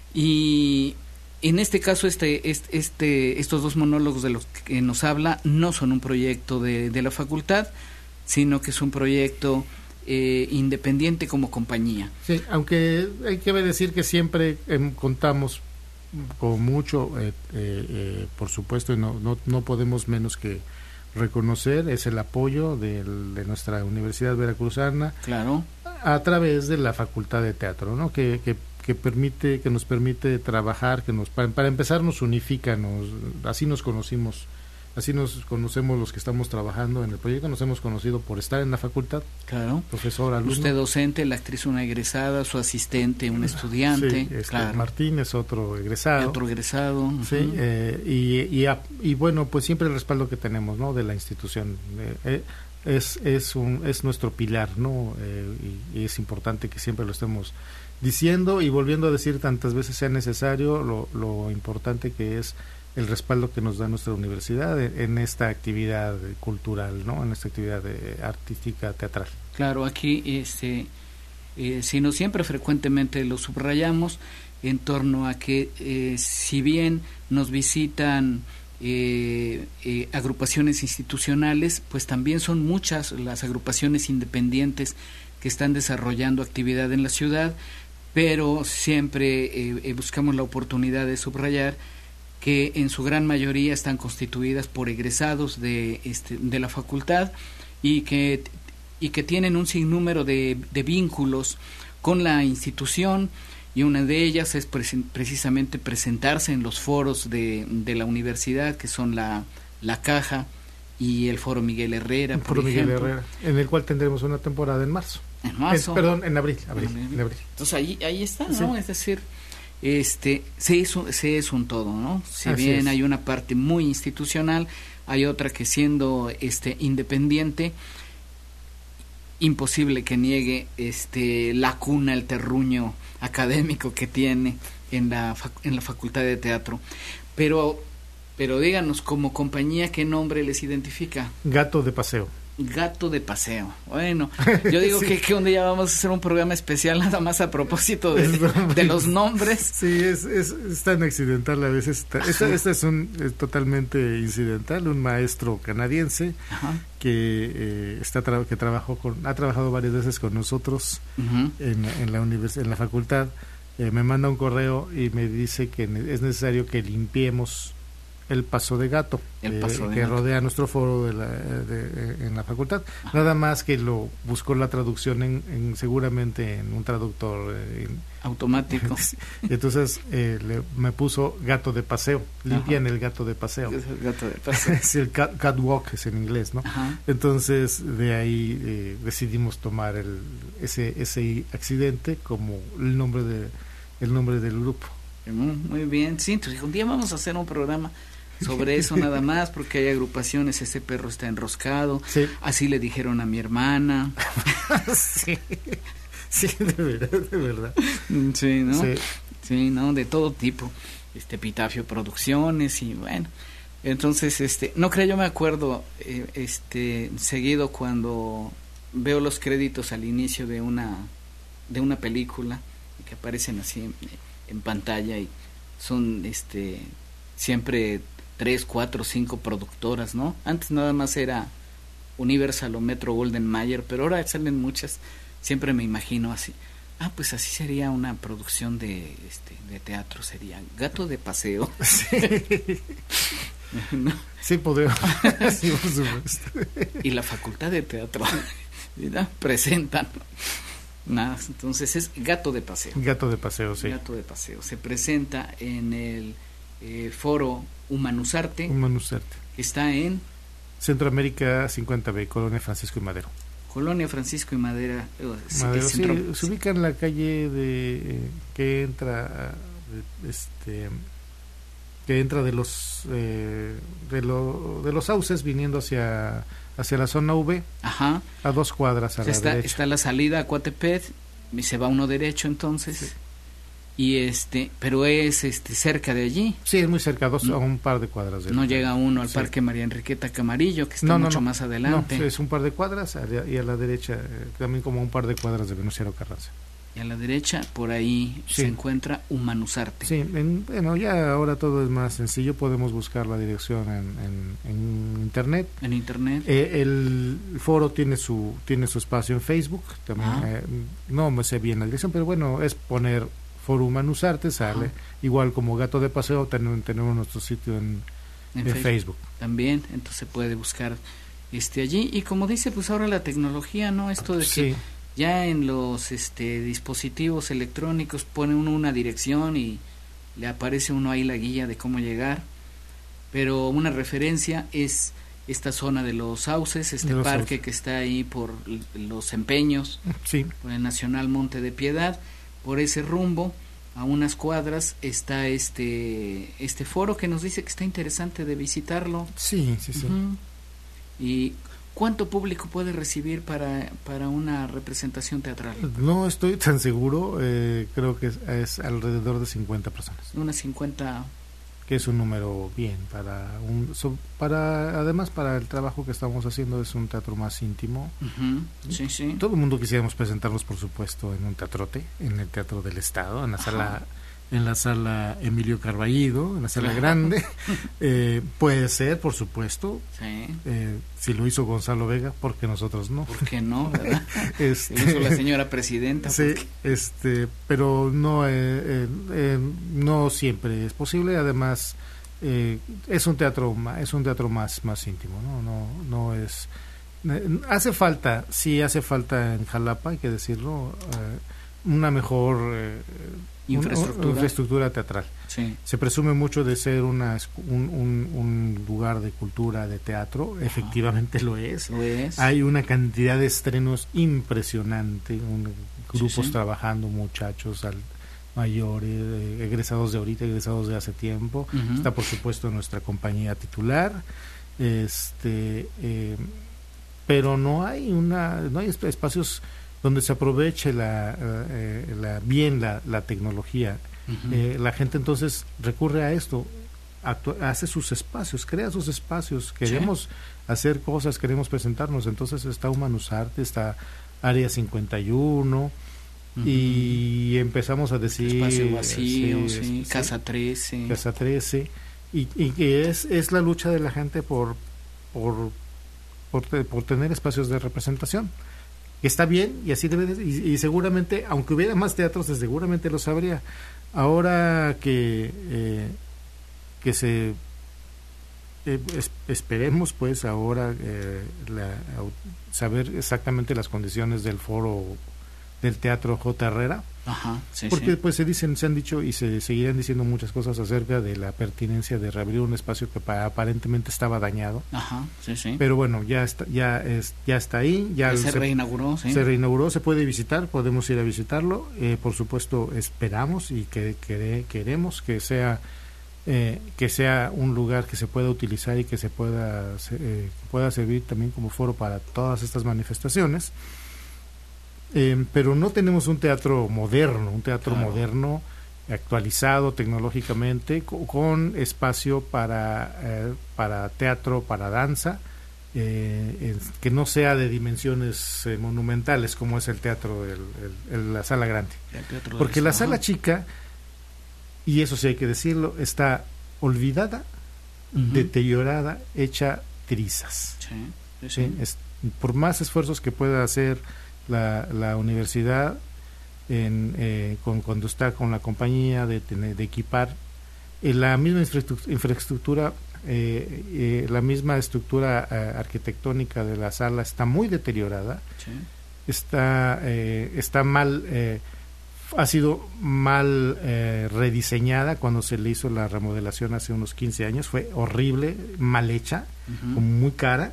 Y en este caso este, este, este, estos dos monólogos de los que nos habla no son un proyecto de, de la facultad, sino que es un proyecto eh, independiente como compañía. Sí, aunque hay que decir que siempre eh, contamos con mucho, eh, eh, eh, por supuesto, y no, no, no podemos menos que reconocer es el apoyo del, de nuestra Universidad Veracruzana, claro, a través de la Facultad de Teatro, ¿no? Que, que que permite que nos permite trabajar, que nos para, para empezar nos unifica, nos así nos conocimos, así nos conocemos los que estamos trabajando en el proyecto, nos hemos conocido por estar en la facultad. Claro. Profesor, alumno. Usted docente, la actriz una egresada, su asistente un estudiante. Sí, este, claro. Martín es otro egresado. Otro egresado. Sí, uh-huh. eh, y, y, y bueno, pues siempre el respaldo que tenemos, ¿no? De la institución. Eh, eh, es es un es nuestro pilar, ¿no? Eh, y, y es importante que siempre lo estemos diciendo y volviendo a decir tantas veces sea necesario lo, lo importante que es el respaldo que nos da nuestra universidad en, en esta actividad cultural, ¿no? En esta actividad de, artística teatral. Claro, aquí este eh, sino siempre frecuentemente lo subrayamos en torno a que eh, si bien nos visitan eh, eh, agrupaciones institucionales, pues también son muchas las agrupaciones independientes que están desarrollando actividad en la ciudad, pero siempre eh, eh, buscamos la oportunidad de subrayar que en su gran mayoría están constituidas por egresados de, este, de la facultad y que, y que tienen un sinnúmero de, de vínculos con la institución, y una de ellas es pre- precisamente presentarse en los foros de, de la universidad, que son la, la Caja y el Foro Miguel Herrera, el por Foro Miguel ejemplo. Herrera, en el cual tendremos una temporada en marzo. En marzo. En, perdón, en abril, abril, en en abril. Entonces ahí ahí está, ¿no? Sí. Es decir, este se es un, se es un todo, ¿no? Si Así bien es. hay una parte muy institucional, hay otra que siendo este independiente, imposible que niegue este la cuna, el terruño académico que tiene en la fac- en la Facultad de Teatro. Pero pero díganos, como compañía, ¿qué nombre les identifica? Gato de paseo. Gato de paseo. Bueno, yo digo Sí. que, que un día vamos a hacer un programa especial nada más a propósito de, de los nombres. Sí, es, es, es tan accidental a veces. Está, esta, esta es un es totalmente incidental, un maestro canadiense Ajá. que eh, está tra- que trabajó con ha trabajado varias veces con nosotros Uh-huh. en, en la univers- en la facultad. Eh, me manda un correo y me dice que ne- es necesario que limpiemos el paso de gato, El eh, paso de que gato. rodea nuestro foro de la, de, en la facultad. Ajá. Nada más que lo buscó la traducción en, en seguramente en un traductor eh, en- Automático. y entonces eh, le, me puso gato de paseo, limpian el gato de paseo. Es el gato de paseo. Es el cat, catwalk, es en inglés, ¿no? Ajá. Entonces de ahí eh, decidimos tomar el, ese ese accidente como el nombre de el nombre del grupo. Muy, muy bien, sí, entonces un día vamos a hacer un programa sobre eso nada más, porque hay agrupaciones, ese perro está enroscado, sí. Así le dijeron a mi hermana. sí, sí, de verdad, de verdad. Sí, ¿no? Sí, sí, ¿no? De todo tipo, este Epitafio Producciones y bueno, entonces, este, no creo, yo me acuerdo, eh, este, seguido cuando veo los créditos al inicio de una, de una película, que aparecen así en, en pantalla y son, este, siempre tres, cuatro, cinco productoras, ¿no? Antes nada más era Universal o Metro Golden Mayer, pero ahora salen muchas. Siempre me imagino así. Ah, pues así sería una producción de, este, de teatro, sería Gato de Paseo. Sí, ¿No? sí podría. Sí, por supuesto. Y la Facultad de Teatro, ¿verdad? Presentan. Nada, entonces es Gato de Paseo. Gato de Paseo, sí. Gato de Paseo. Se presenta en el eh, foro Humanusarte, Humanusarte. que está en Centroamérica cincuenta B, Colonia Francisco y Madero. Colonia Francisco y Madera. Eh, Madero, centro, sí, se ubica en la calle de eh, que entra, este, que entra de los eh, de, lo, de los sauces viniendo hacia hacia la zona V. Ajá. A dos cuadras a la está, derecha. Está la salida a Coatepec y se va uno derecho entonces. Sí. Y este, pero es este cerca de allí. Sí, es muy cerca, dos, no, a un par de cuadras. De no lugar. Llega uno al sí. Parque María Enriqueta Camarillo, que está no, no, mucho no, más adelante. No, es un par de cuadras y a la derecha eh, también como un par de cuadras de Venustiano Carranza. Y a la derecha, por ahí sí. Se encuentra Humanusarte. Sí, en, bueno, ya ahora todo es más sencillo, podemos buscar la dirección en, en, en internet. En internet. Eh, el foro tiene su tiene su espacio en Facebook, también ah. eh, no me sé bien la dirección, pero bueno, es poner Foro Humanusarte, sale. Ajá. Igual como Gato de Paseo, tenemos, tenemos nuestro sitio en, en, en Facebook. Facebook. También, entonces puede buscar este allí. Y como dice, pues ahora la tecnología, ¿no? Esto de sí. que ya en los este dispositivos electrónicos pone uno una dirección y le aparece uno ahí la guía de cómo llegar. Pero una referencia es esta zona de los sauces, este parque sauces. Que está ahí por los empeños, sí. Por el Nacional Monte de Piedad. Por ese rumbo, a unas cuadras, está este este foro que nos dice que está interesante de visitarlo. Sí, sí, sí. Uh-huh. ¿Y cuánto público puede recibir para, para una representación teatral? No estoy tan seguro, eh, creo que es, es alrededor de cincuenta personas. Unas cincuenta... Que es un número bien para un so, para además para el trabajo que estamos haciendo es un teatro más íntimo. Uh-huh. Sí, sí. Todo el mundo quisiéramos presentarnos, por supuesto, en un teatrote, en el Teatro del Estado, en la Ajá. sala en la sala Emilio Carballido, en la sala grande. eh, puede ser, por supuesto. Sí. Eh, si lo hizo Gonzalo Vega, ¿por qué nosotros no? ¿Por qué no, verdad? este, lo hizo la señora presidenta. Sí, este, pero no, eh, eh, eh, no siempre es posible. Además, eh, es un teatro, es un teatro más, más íntimo, ¿no? No, no es. Eh, hace falta, sí hace falta en Jalapa, hay que decirlo, eh, una mejor eh, infraestructura. Una infraestructura teatral. Sí. Se presume mucho de ser una, un, un, un lugar de cultura, de teatro. Ajá. Efectivamente lo es. Lo es. Hay una cantidad de estrenos impresionante, un, grupos sí, sí. trabajando, muchachos al, mayores, eh, egresados de ahorita, egresados de hace tiempo. Uh-huh. Está por supuesto nuestra compañía titular. Este, eh, pero no hay una, no hay espacios donde se aproveche la, eh, la bien la, la tecnología. Uh-huh. Eh, la gente entonces recurre a esto, actúa, hace sus espacios, crea sus espacios, queremos sí. hacer cosas, queremos presentarnos, entonces está Humanusarte, está Área cincuenta y uno, uh-huh. y empezamos a decir Espacio Vacío, sí, sí, Casa trece, Casa trece, y, y que es, es la lucha de la gente por, por, por, por tener espacios de representación. Está bien y así debe de, y, y seguramente aunque hubiera más teatros seguramente lo sabría. Ahora que eh, que se eh, es, esperemos pues ahora eh, la, saber exactamente las condiciones del foro del Teatro J. Herrera. Ajá, sí, porque sí. pues se dicen, se han dicho y se seguirán diciendo muchas cosas acerca de la pertinencia de reabrir un espacio que pa, aparentemente estaba dañado. Ajá, sí, sí. Pero bueno, ya está, ya es, ya está ahí, ya, ya se, se reinauguró, sí. Se reinauguró, se puede visitar, podemos ir a visitarlo. Eh, por supuesto, esperamos y que, que queremos que sea eh, que sea un lugar que se pueda utilizar y que se pueda, eh, que pueda servir también como foro para todas estas manifestaciones. Eh, pero no tenemos un teatro moderno, un teatro claro. moderno actualizado tecnológicamente, con, con espacio para, eh, para teatro, para danza, eh, es, que no sea de dimensiones eh, monumentales como es el teatro, el, el, el, la sala grande. Porque la sala chica, y eso sí hay que decirlo, está olvidada, uh-huh. deteriorada, hecha trizas. Sí, sí. ¿Sí? Es, por más esfuerzos que pueda hacer la, la universidad, En, eh, con, cuando está con la compañía de, de equipar eh, la misma infraestructura, infraestructura eh, eh, la misma estructura eh, arquitectónica de la sala está muy deteriorada, sí. está eh, está mal eh, ha sido mal eh, rediseñada cuando se le hizo la remodelación hace unos quince años, fue horrible, mal hecha, uh-huh. muy cara,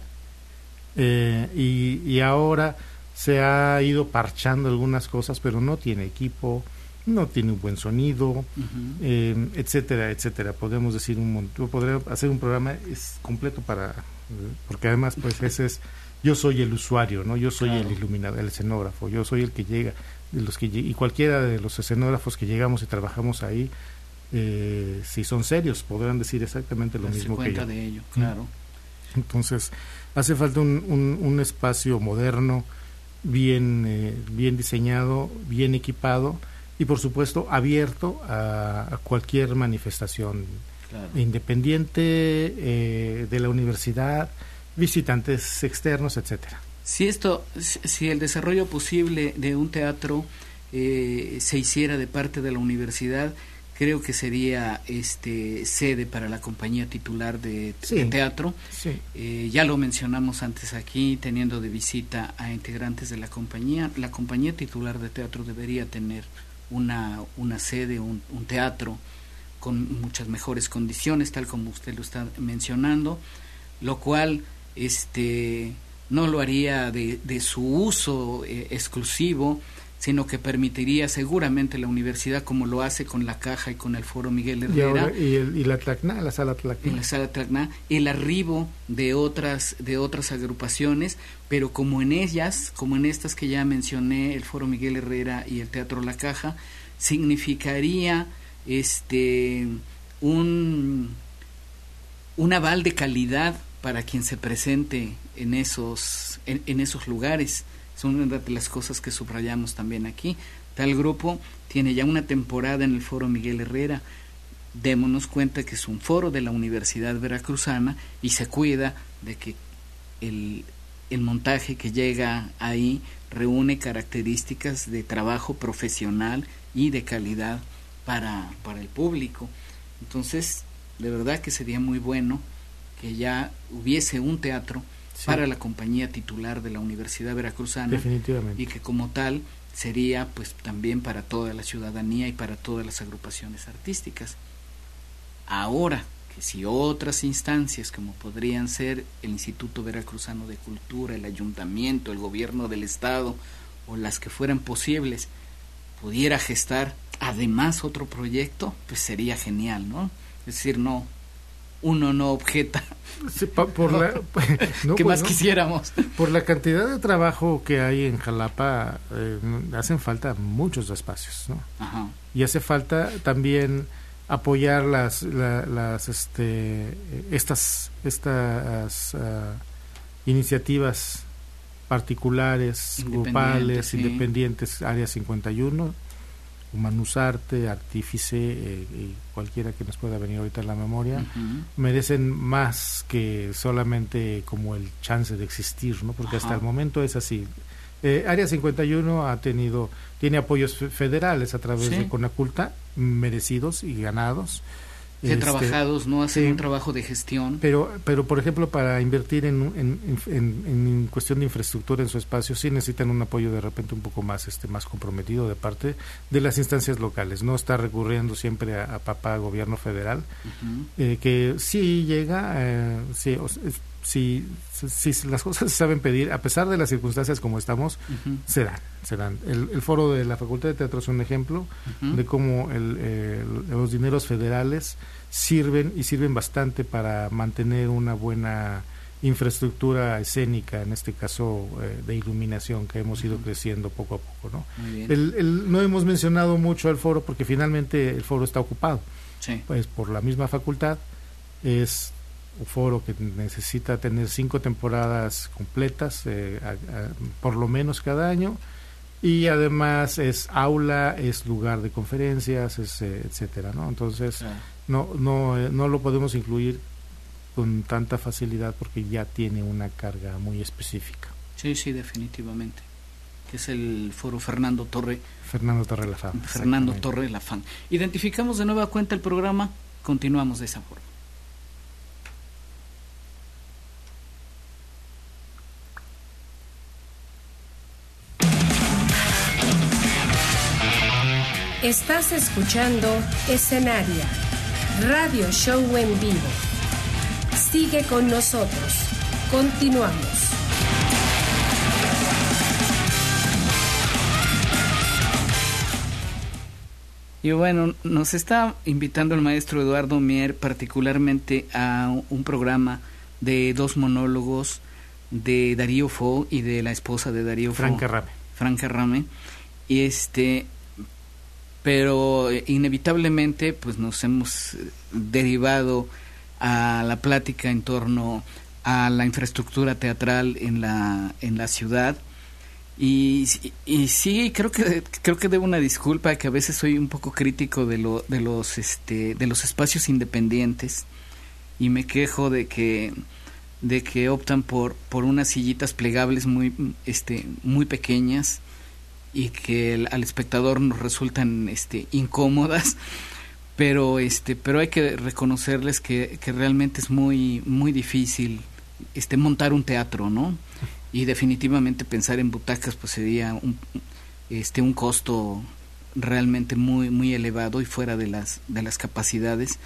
eh, y, y ahora se ha ido parchando algunas cosas, pero no tiene equipo, no tiene un buen sonido, uh-huh. eh, etcétera, etcétera. Podemos decir un montón, podría hacer un programa es completo para, porque además pues ese es, yo soy el usuario, no, yo soy claro. el iluminador, el escenógrafo, yo soy el que llega, de los que y cualquiera de los escenógrafos que llegamos y trabajamos ahí, eh, si son serios, podrán decir exactamente lo mismo que yo. De ello, claro. Entonces hace falta un, un, un espacio moderno, bien eh, bien diseñado, bien equipado y por supuesto abierto a, a cualquier manifestación claro. independiente eh, de la universidad, visitantes externos, etcétera. Si esto, si el desarrollo posible de un teatro eh, se hiciera de parte de la universidad, creo que sería este sede para la compañía titular de, sí, de teatro. Sí. Eh, ya lo mencionamos antes aquí, teniendo de visita a integrantes de la compañía. La compañía titular de teatro debería tener una, una sede, un, un teatro con muchas mejores condiciones, tal como usted lo está mencionando, lo cual este no lo haría de, de su uso eh, exclusivo, sino que permitiría seguramente la universidad, como lo hace con la Caja y con el Foro Miguel Herrera, y, ahora, y, el, y la Tlacna, la Sala Tlacna, en la Sala Tlacna, el arribo de otras de otras agrupaciones, pero como en ellas, como en estas que ya mencioné, el Foro Miguel Herrera y el Teatro La Caja, significaría este un un aval de calidad para quien se presente en esos en, en esos lugares. Son una de las cosas que subrayamos también aquí. Tal grupo tiene ya una temporada en el Foro Miguel Herrera. Démonos cuenta que es un foro de la Universidad Veracruzana y se cuida de que el, el montaje que llega ahí reúne características de trabajo profesional y de calidad para, para el público. Entonces, de verdad que sería muy bueno que ya hubiese un teatro sí. para la compañía titular de la Universidad Veracruzana. Definitivamente. Y que como tal sería pues también para toda la ciudadanía y para todas las agrupaciones artísticas. Ahora, que si otras instancias como podrían ser el Instituto Veracruzano de Cultura, el Ayuntamiento, el Gobierno del Estado o las que fueran posibles, pudiera gestar además otro proyecto, pues sería genial, ¿no? Es decir, no, uno no objeta. Sí, pa, por la, no, ¿Qué pues, más no, quisiéramos? Por la cantidad de trabajo que hay en Jalapa, eh, hacen falta muchos espacios, ¿no? Ajá. Y hace falta también apoyar las, la, las, este, estas, estas uh, iniciativas particulares, grupales, sí. independientes, Área cincuenta y uno, Humanusarte, Artífice, eh, y cualquiera que nos pueda venir ahorita en la memoria, uh-huh. merecen más que solamente como el chance de existir, ¿no? Porque Ajá. hasta el momento es así. Eh, Área cincuenta y uno ha tenido, tiene apoyos federales a través ¿Sí? de Conaculta, merecidos y ganados. De este, trabajados, ¿no? Hacen sí, un trabajo de gestión. Pero, pero por ejemplo, para invertir en, en, en, en cuestión de infraestructura en su espacio, sí necesitan un apoyo de repente un poco más este más comprometido de parte de las instancias locales. No está recurriendo siempre a, a papá gobierno federal, uh-huh. eh, que sí llega, eh, sí, si, si, si las cosas se saben pedir, a pesar de las circunstancias como estamos, uh-huh. se dan, se dan. El, el foro de la Facultad de Teatro es un ejemplo uh-huh. de cómo el, el, los dineros federales sirven y sirven bastante para mantener una buena infraestructura escénica, en este caso eh, de iluminación, que hemos ido uh-huh. creciendo poco a poco, ¿no? Muy bien. El, el, no hemos mencionado mucho al foro porque finalmente el foro está ocupado, sí. pues por la misma facultad. Es un foro que necesita tener cinco temporadas completas, eh, a, a, por lo menos cada año, y además es aula, es lugar de conferencias, es, eh, etcétera, ¿no? Entonces ah. no no eh, no lo podemos incluir con tanta facilidad porque ya tiene una carga muy específica. Sí, sí, definitivamente. Que es el foro Fernando Torre. Fernando Torre Lafán. Fernando Torre Lafán. Identificamos de nueva cuenta el programa, continuamos de esa forma. Estás escuchando Escenaria, radio show en vivo. Sigue con nosotros. Continuamos. Y bueno, nos está invitando el maestro Eduardo Mier particularmente a un programa de dos monólogos de Darío Fo y de la esposa de Darío Fo, Franca Rame. Franca Rame. Y este... pero inevitablemente pues nos hemos derivado a la plática en torno a la infraestructura teatral en la en la ciudad y, y sí creo que creo que debo una disculpa, que a veces soy un poco crítico de lo de los este de los espacios independientes y me quejo de que de que optan por por unas sillitas plegables muy este muy pequeñas y que el, al espectador nos resultan este incómodas, pero este pero hay que reconocerles que, que realmente es muy muy difícil este montar un teatro, ¿no? Y definitivamente pensar en butacas pues sería un este un costo realmente muy muy elevado y fuera de las de las capacidades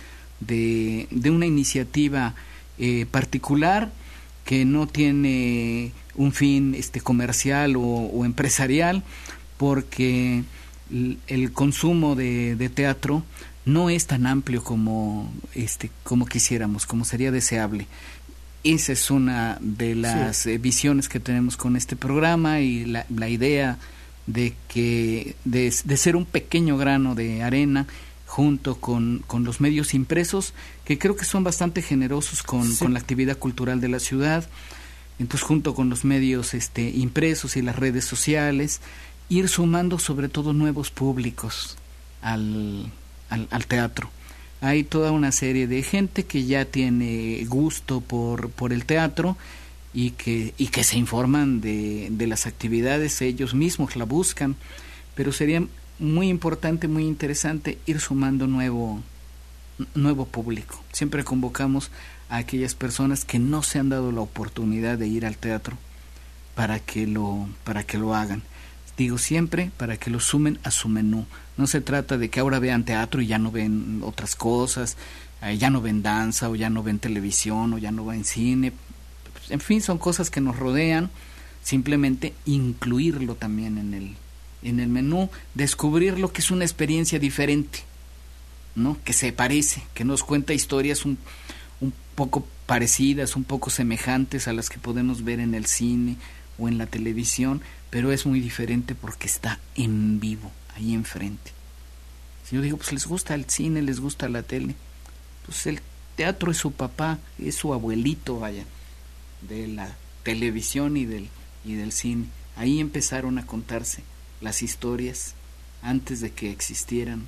de de una iniciativa eh, particular que no tiene un fin este comercial o, o empresarial, porque el, el consumo de, de teatro no es tan amplio como este como quisiéramos, como sería deseable. Esa es una de las sí. eh, visiones que tenemos con este programa y la, la idea de que de, de ser un pequeño grano de arena junto con, con los medios impresos, que creo que son bastante generosos con, sí. con la actividad cultural de la ciudad. Entonces, junto con los medios este impresos y las redes sociales, ir sumando sobre todo nuevos públicos al, al, al teatro. Hay toda una serie de gente que ya tiene gusto por, por el teatro y que, y que se informan de, de las actividades, ellos mismos la buscan, pero sería muy importante, muy interesante ir sumando nuevo, nuevo público. Siempre convocamos a aquellas personas que no se han dado la oportunidad de ir al teatro para que lo, para que lo hagan. Digo siempre, para que lo sumen a su menú. No se trata de que ahora vean teatro y ya no ven otras cosas, eh, ya no ven danza o ya no ven televisión o ya no ven cine. En fin, son cosas que nos rodean. Simplemente incluirlo también en el en el menú, descubrirlo que es una experiencia diferente, ¿no? Que se parece, que nos cuenta historias un, un poco parecidas, un poco semejantes a las que podemos ver en el cine o en la televisión, pero es muy diferente porque está en vivo, ahí enfrente. Si yo digo, pues les gusta el cine, les gusta la tele, pues el teatro es su papá, es su abuelito, vaya, de la televisión y del, y del cine. Ahí empezaron a contarse las historias antes de que existieran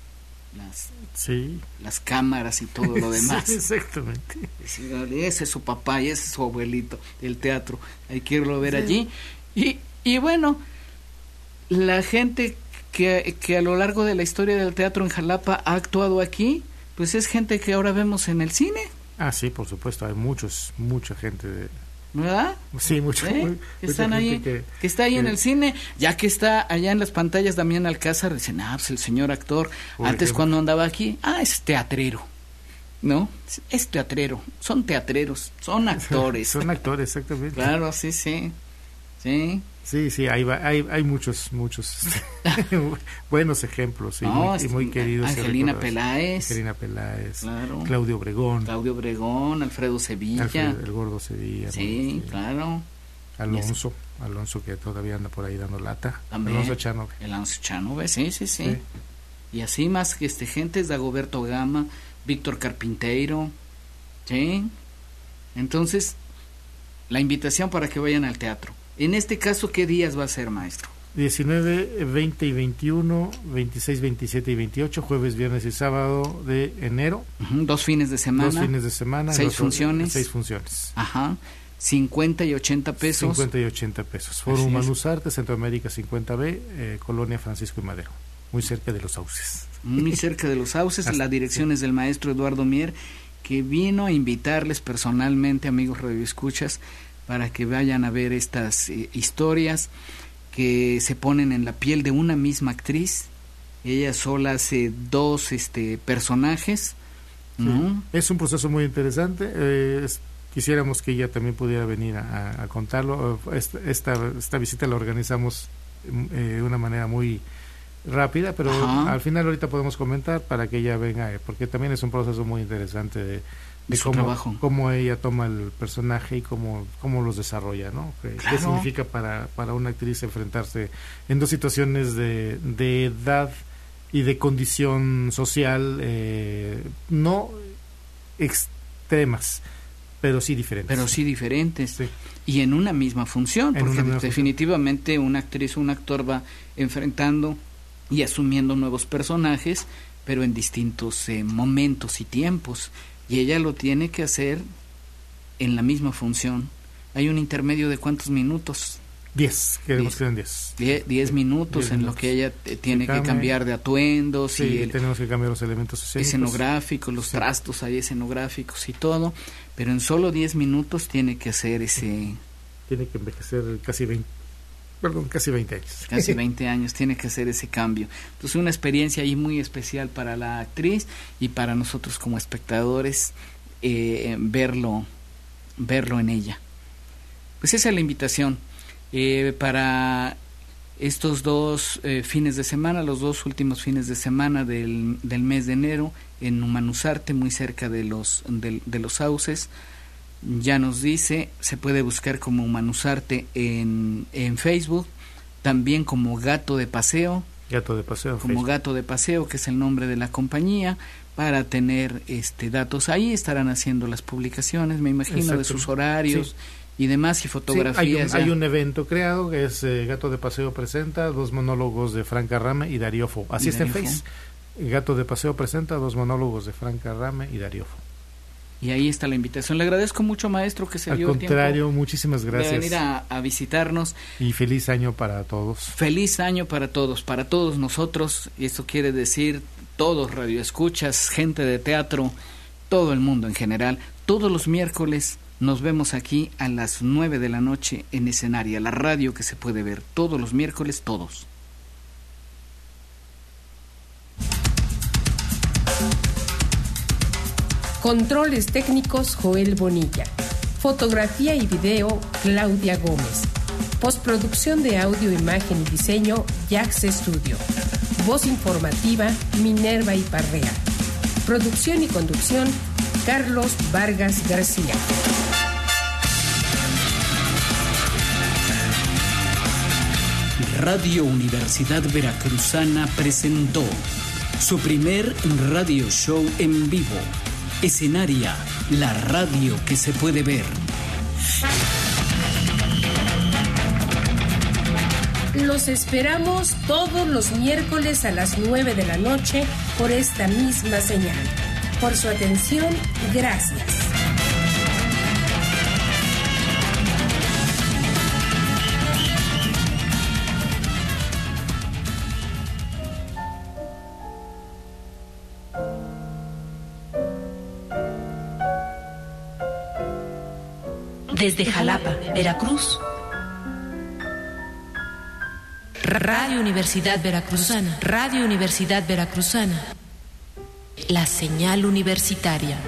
las, sí. las cámaras y todo lo demás. Sí, exactamente. Ese es su papá y ese es su abuelito, el teatro. Hay que irlo a ver sí. allí. Y, y bueno, la gente que, que a lo largo de la historia del teatro en Jalapa ha actuado aquí, pues es gente que ahora vemos en el cine. Ah, sí, por supuesto, hay muchos, mucha gente de... ¿Verdad? Sí, mucho, ¿Eh? muy, que están ahí, que, que está ahí que, en el cine, ya que está allá en las pantallas Damián Alcázar, dicen, ah, pues el señor actor, antes ejemplo. Cuando andaba aquí, ah, es teatrero, ¿no? Es teatrero, son teatreros, son actores. Son actores, exactamente. Claro, sí, sí, sí. Sí, sí, hay, hay, hay muchos, muchos buenos ejemplos, sí, no, muy, y muy queridos. Angelina Peláez. Angelina Peláez, claro. Claudio Obregón. Claudio Obregón, Alfredo Sevilla. Alfredo, el Gordo Sevilla. Sí, ¿no? Sí. claro. Alonso, Alonso que todavía anda por ahí dando lata. También. Alonso Chanove. Alonso Chanove, sí, sí, sí, sí. Y así más que este gentes, Dagoberto Gama, Víctor Carpinteiro, ¿sí? Entonces, la invitación para que vayan al teatro. En este caso, ¿qué días va a ser, maestro? diecinueve, veinte y veintiuno, veintiséis, veintisiete y veintiocho, jueves, viernes y sábado de enero. Uh-huh, dos fines de semana. Dos fines de semana. Seis dos, funciones. Seis funciones. Ajá. cincuenta y ochenta pesos. cincuenta y ochenta pesos. Foro Manusarte, Centroamérica cincuenta B, eh, Colonia Francisco y Madero. Muy cerca de los Sauces. Muy cerca de los Sauces. Hasta, la dirección sí. es del maestro Eduardo Mier, que vino a invitarles personalmente, amigos radioescuchas, para que vayan a ver estas eh, historias que se ponen en la piel de una misma actriz. Ella sola hace dos este personajes, ¿no? Sí. Es un proceso muy interesante. Eh, es, quisiéramos que ella también pudiera venir a, a contarlo. Esta, esta, esta visita la organizamos eh, de una manera muy rápida, pero Ajá. al final ahorita podemos comentar para que ella venga, eh, porque también es un proceso muy interesante de de su cómo, trabajo. cómo ella toma el personaje y cómo, cómo los desarrolla, ¿no? ¿Qué, claro. ¿Qué significa para, para una actriz enfrentarse en dos situaciones de, de edad y de condición social eh, no extremas, pero sí diferentes? Pero sí diferentes. Sí. Y en una misma función, en porque misma definitivamente función. Una actriz o un actor va enfrentando y asumiendo nuevos personajes, pero en distintos eh, momentos y tiempos. Y ella lo tiene que hacer en la misma función. Hay un intermedio de ¿cuántos minutos? Diez, queremos que sean diez. Diez, diez minutos diez en minutos. Lo que ella eh, tiene que cambiar de atuendos. Sí, y el, tenemos que cambiar los elementos escenográficos, los sí. trastos ahí escenográficos y todo. Pero en solo diez minutos tiene que hacer ese... Tiene que envejecer casi veinte, perdón, casi veinte años. Casi veinte años, tiene que hacer ese cambio. Entonces una experiencia ahí muy especial para la actriz y para nosotros como espectadores eh, verlo, verlo en ella. Pues esa es la invitación eh, para estos dos eh, fines de semana, los dos últimos fines de semana del, del mes de enero en Humanusarte, muy cerca de los, de, de los Sauces. Ya nos dice, se puede buscar como Humanusarte en, en Facebook, también como Gato de Paseo, Gato de Paseo, como Facebook. Gato de Paseo, que es el nombre de la compañía, para tener este datos ahí. Estarán haciendo las publicaciones, me imagino, de sus horarios sí. y demás, y fotografías. Sí, hay, un, hay un evento creado que es eh, Gato de Paseo presenta dos monólogos de Franca Rame y Dariofo. Así y está Dariofo. En Facebook. Gato de Paseo presenta dos monólogos de Franca Rame y Dariofo. Y ahí está la invitación. Le agradezco mucho, maestro, que se Al dio el tiempo. Al contrario, muchísimas gracias. De venir a, a visitarnos. Y feliz año para todos. Feliz año para todos, para todos nosotros. Y esto quiere decir todos radioescuchas, gente de teatro, todo el mundo en general. Todos los miércoles nos vemos aquí a las nueve de la noche en Escenaria, la radio que se puede ver. Todos los miércoles, todos. Controles técnicos Joel Bonilla. Fotografía y video Claudia Gómez. Postproducción de audio, imagen y diseño Jax Studio. Voz informativa Minerva Iparrea. Producción y conducción Carlos Vargas García. Radio Universidad Veracruzana presentó su primer radio show en vivo. Escenaria, la radio que se puede ver. Los esperamos todos los miércoles a las nueve de la noche por esta misma señal. Por su atención, gracias. Desde Jalapa, Veracruz. Radio Universidad Veracruzana. Radio Universidad Veracruzana. La señal universitaria.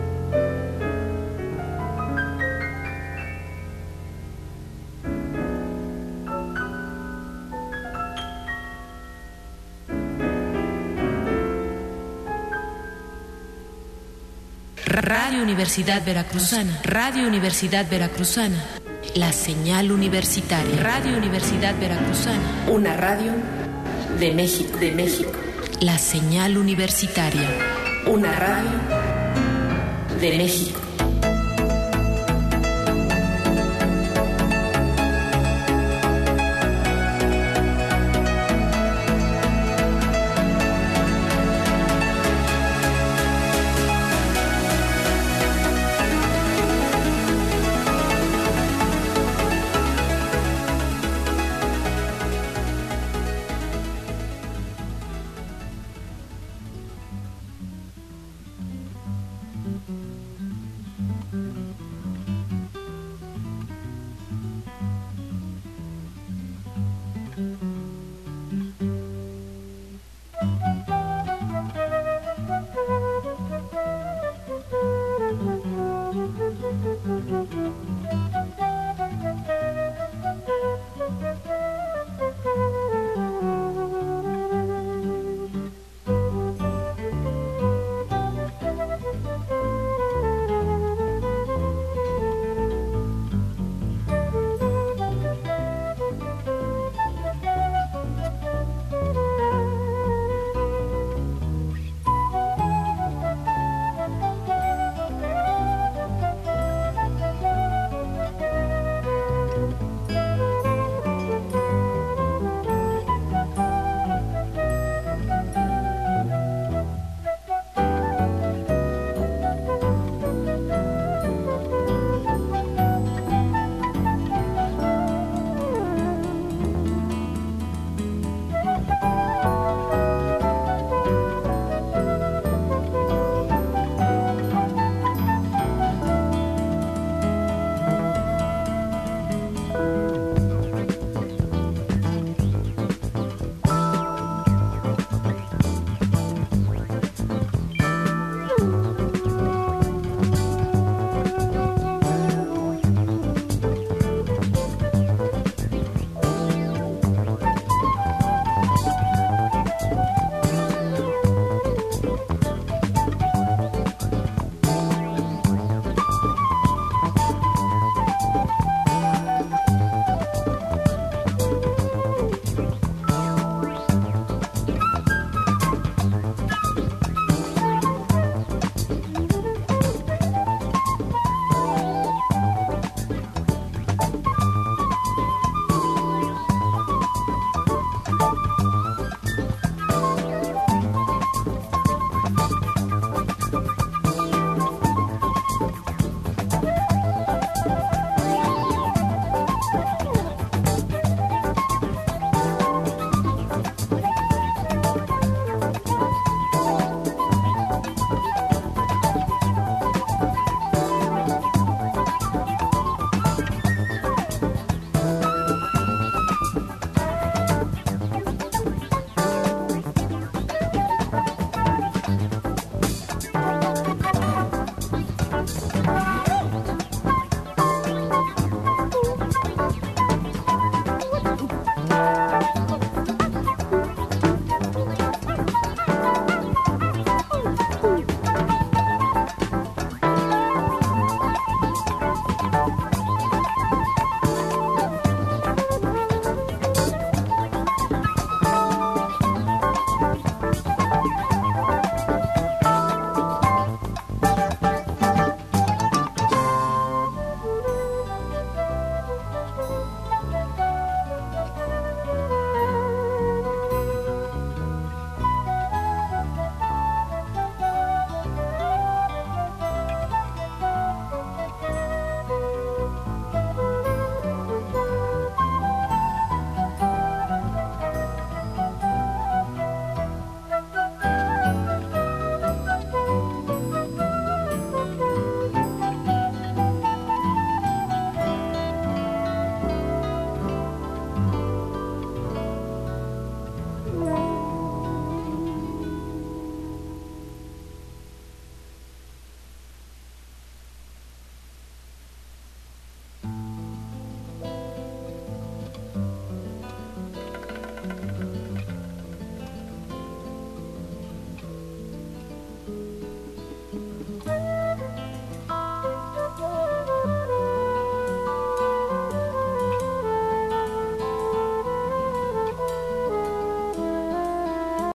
Radio Universidad Veracruzana. Radio Universidad Veracruzana. La señal universitaria. Radio Universidad Veracruzana. Una radio de México, de México. La señal universitaria. Una radio de México.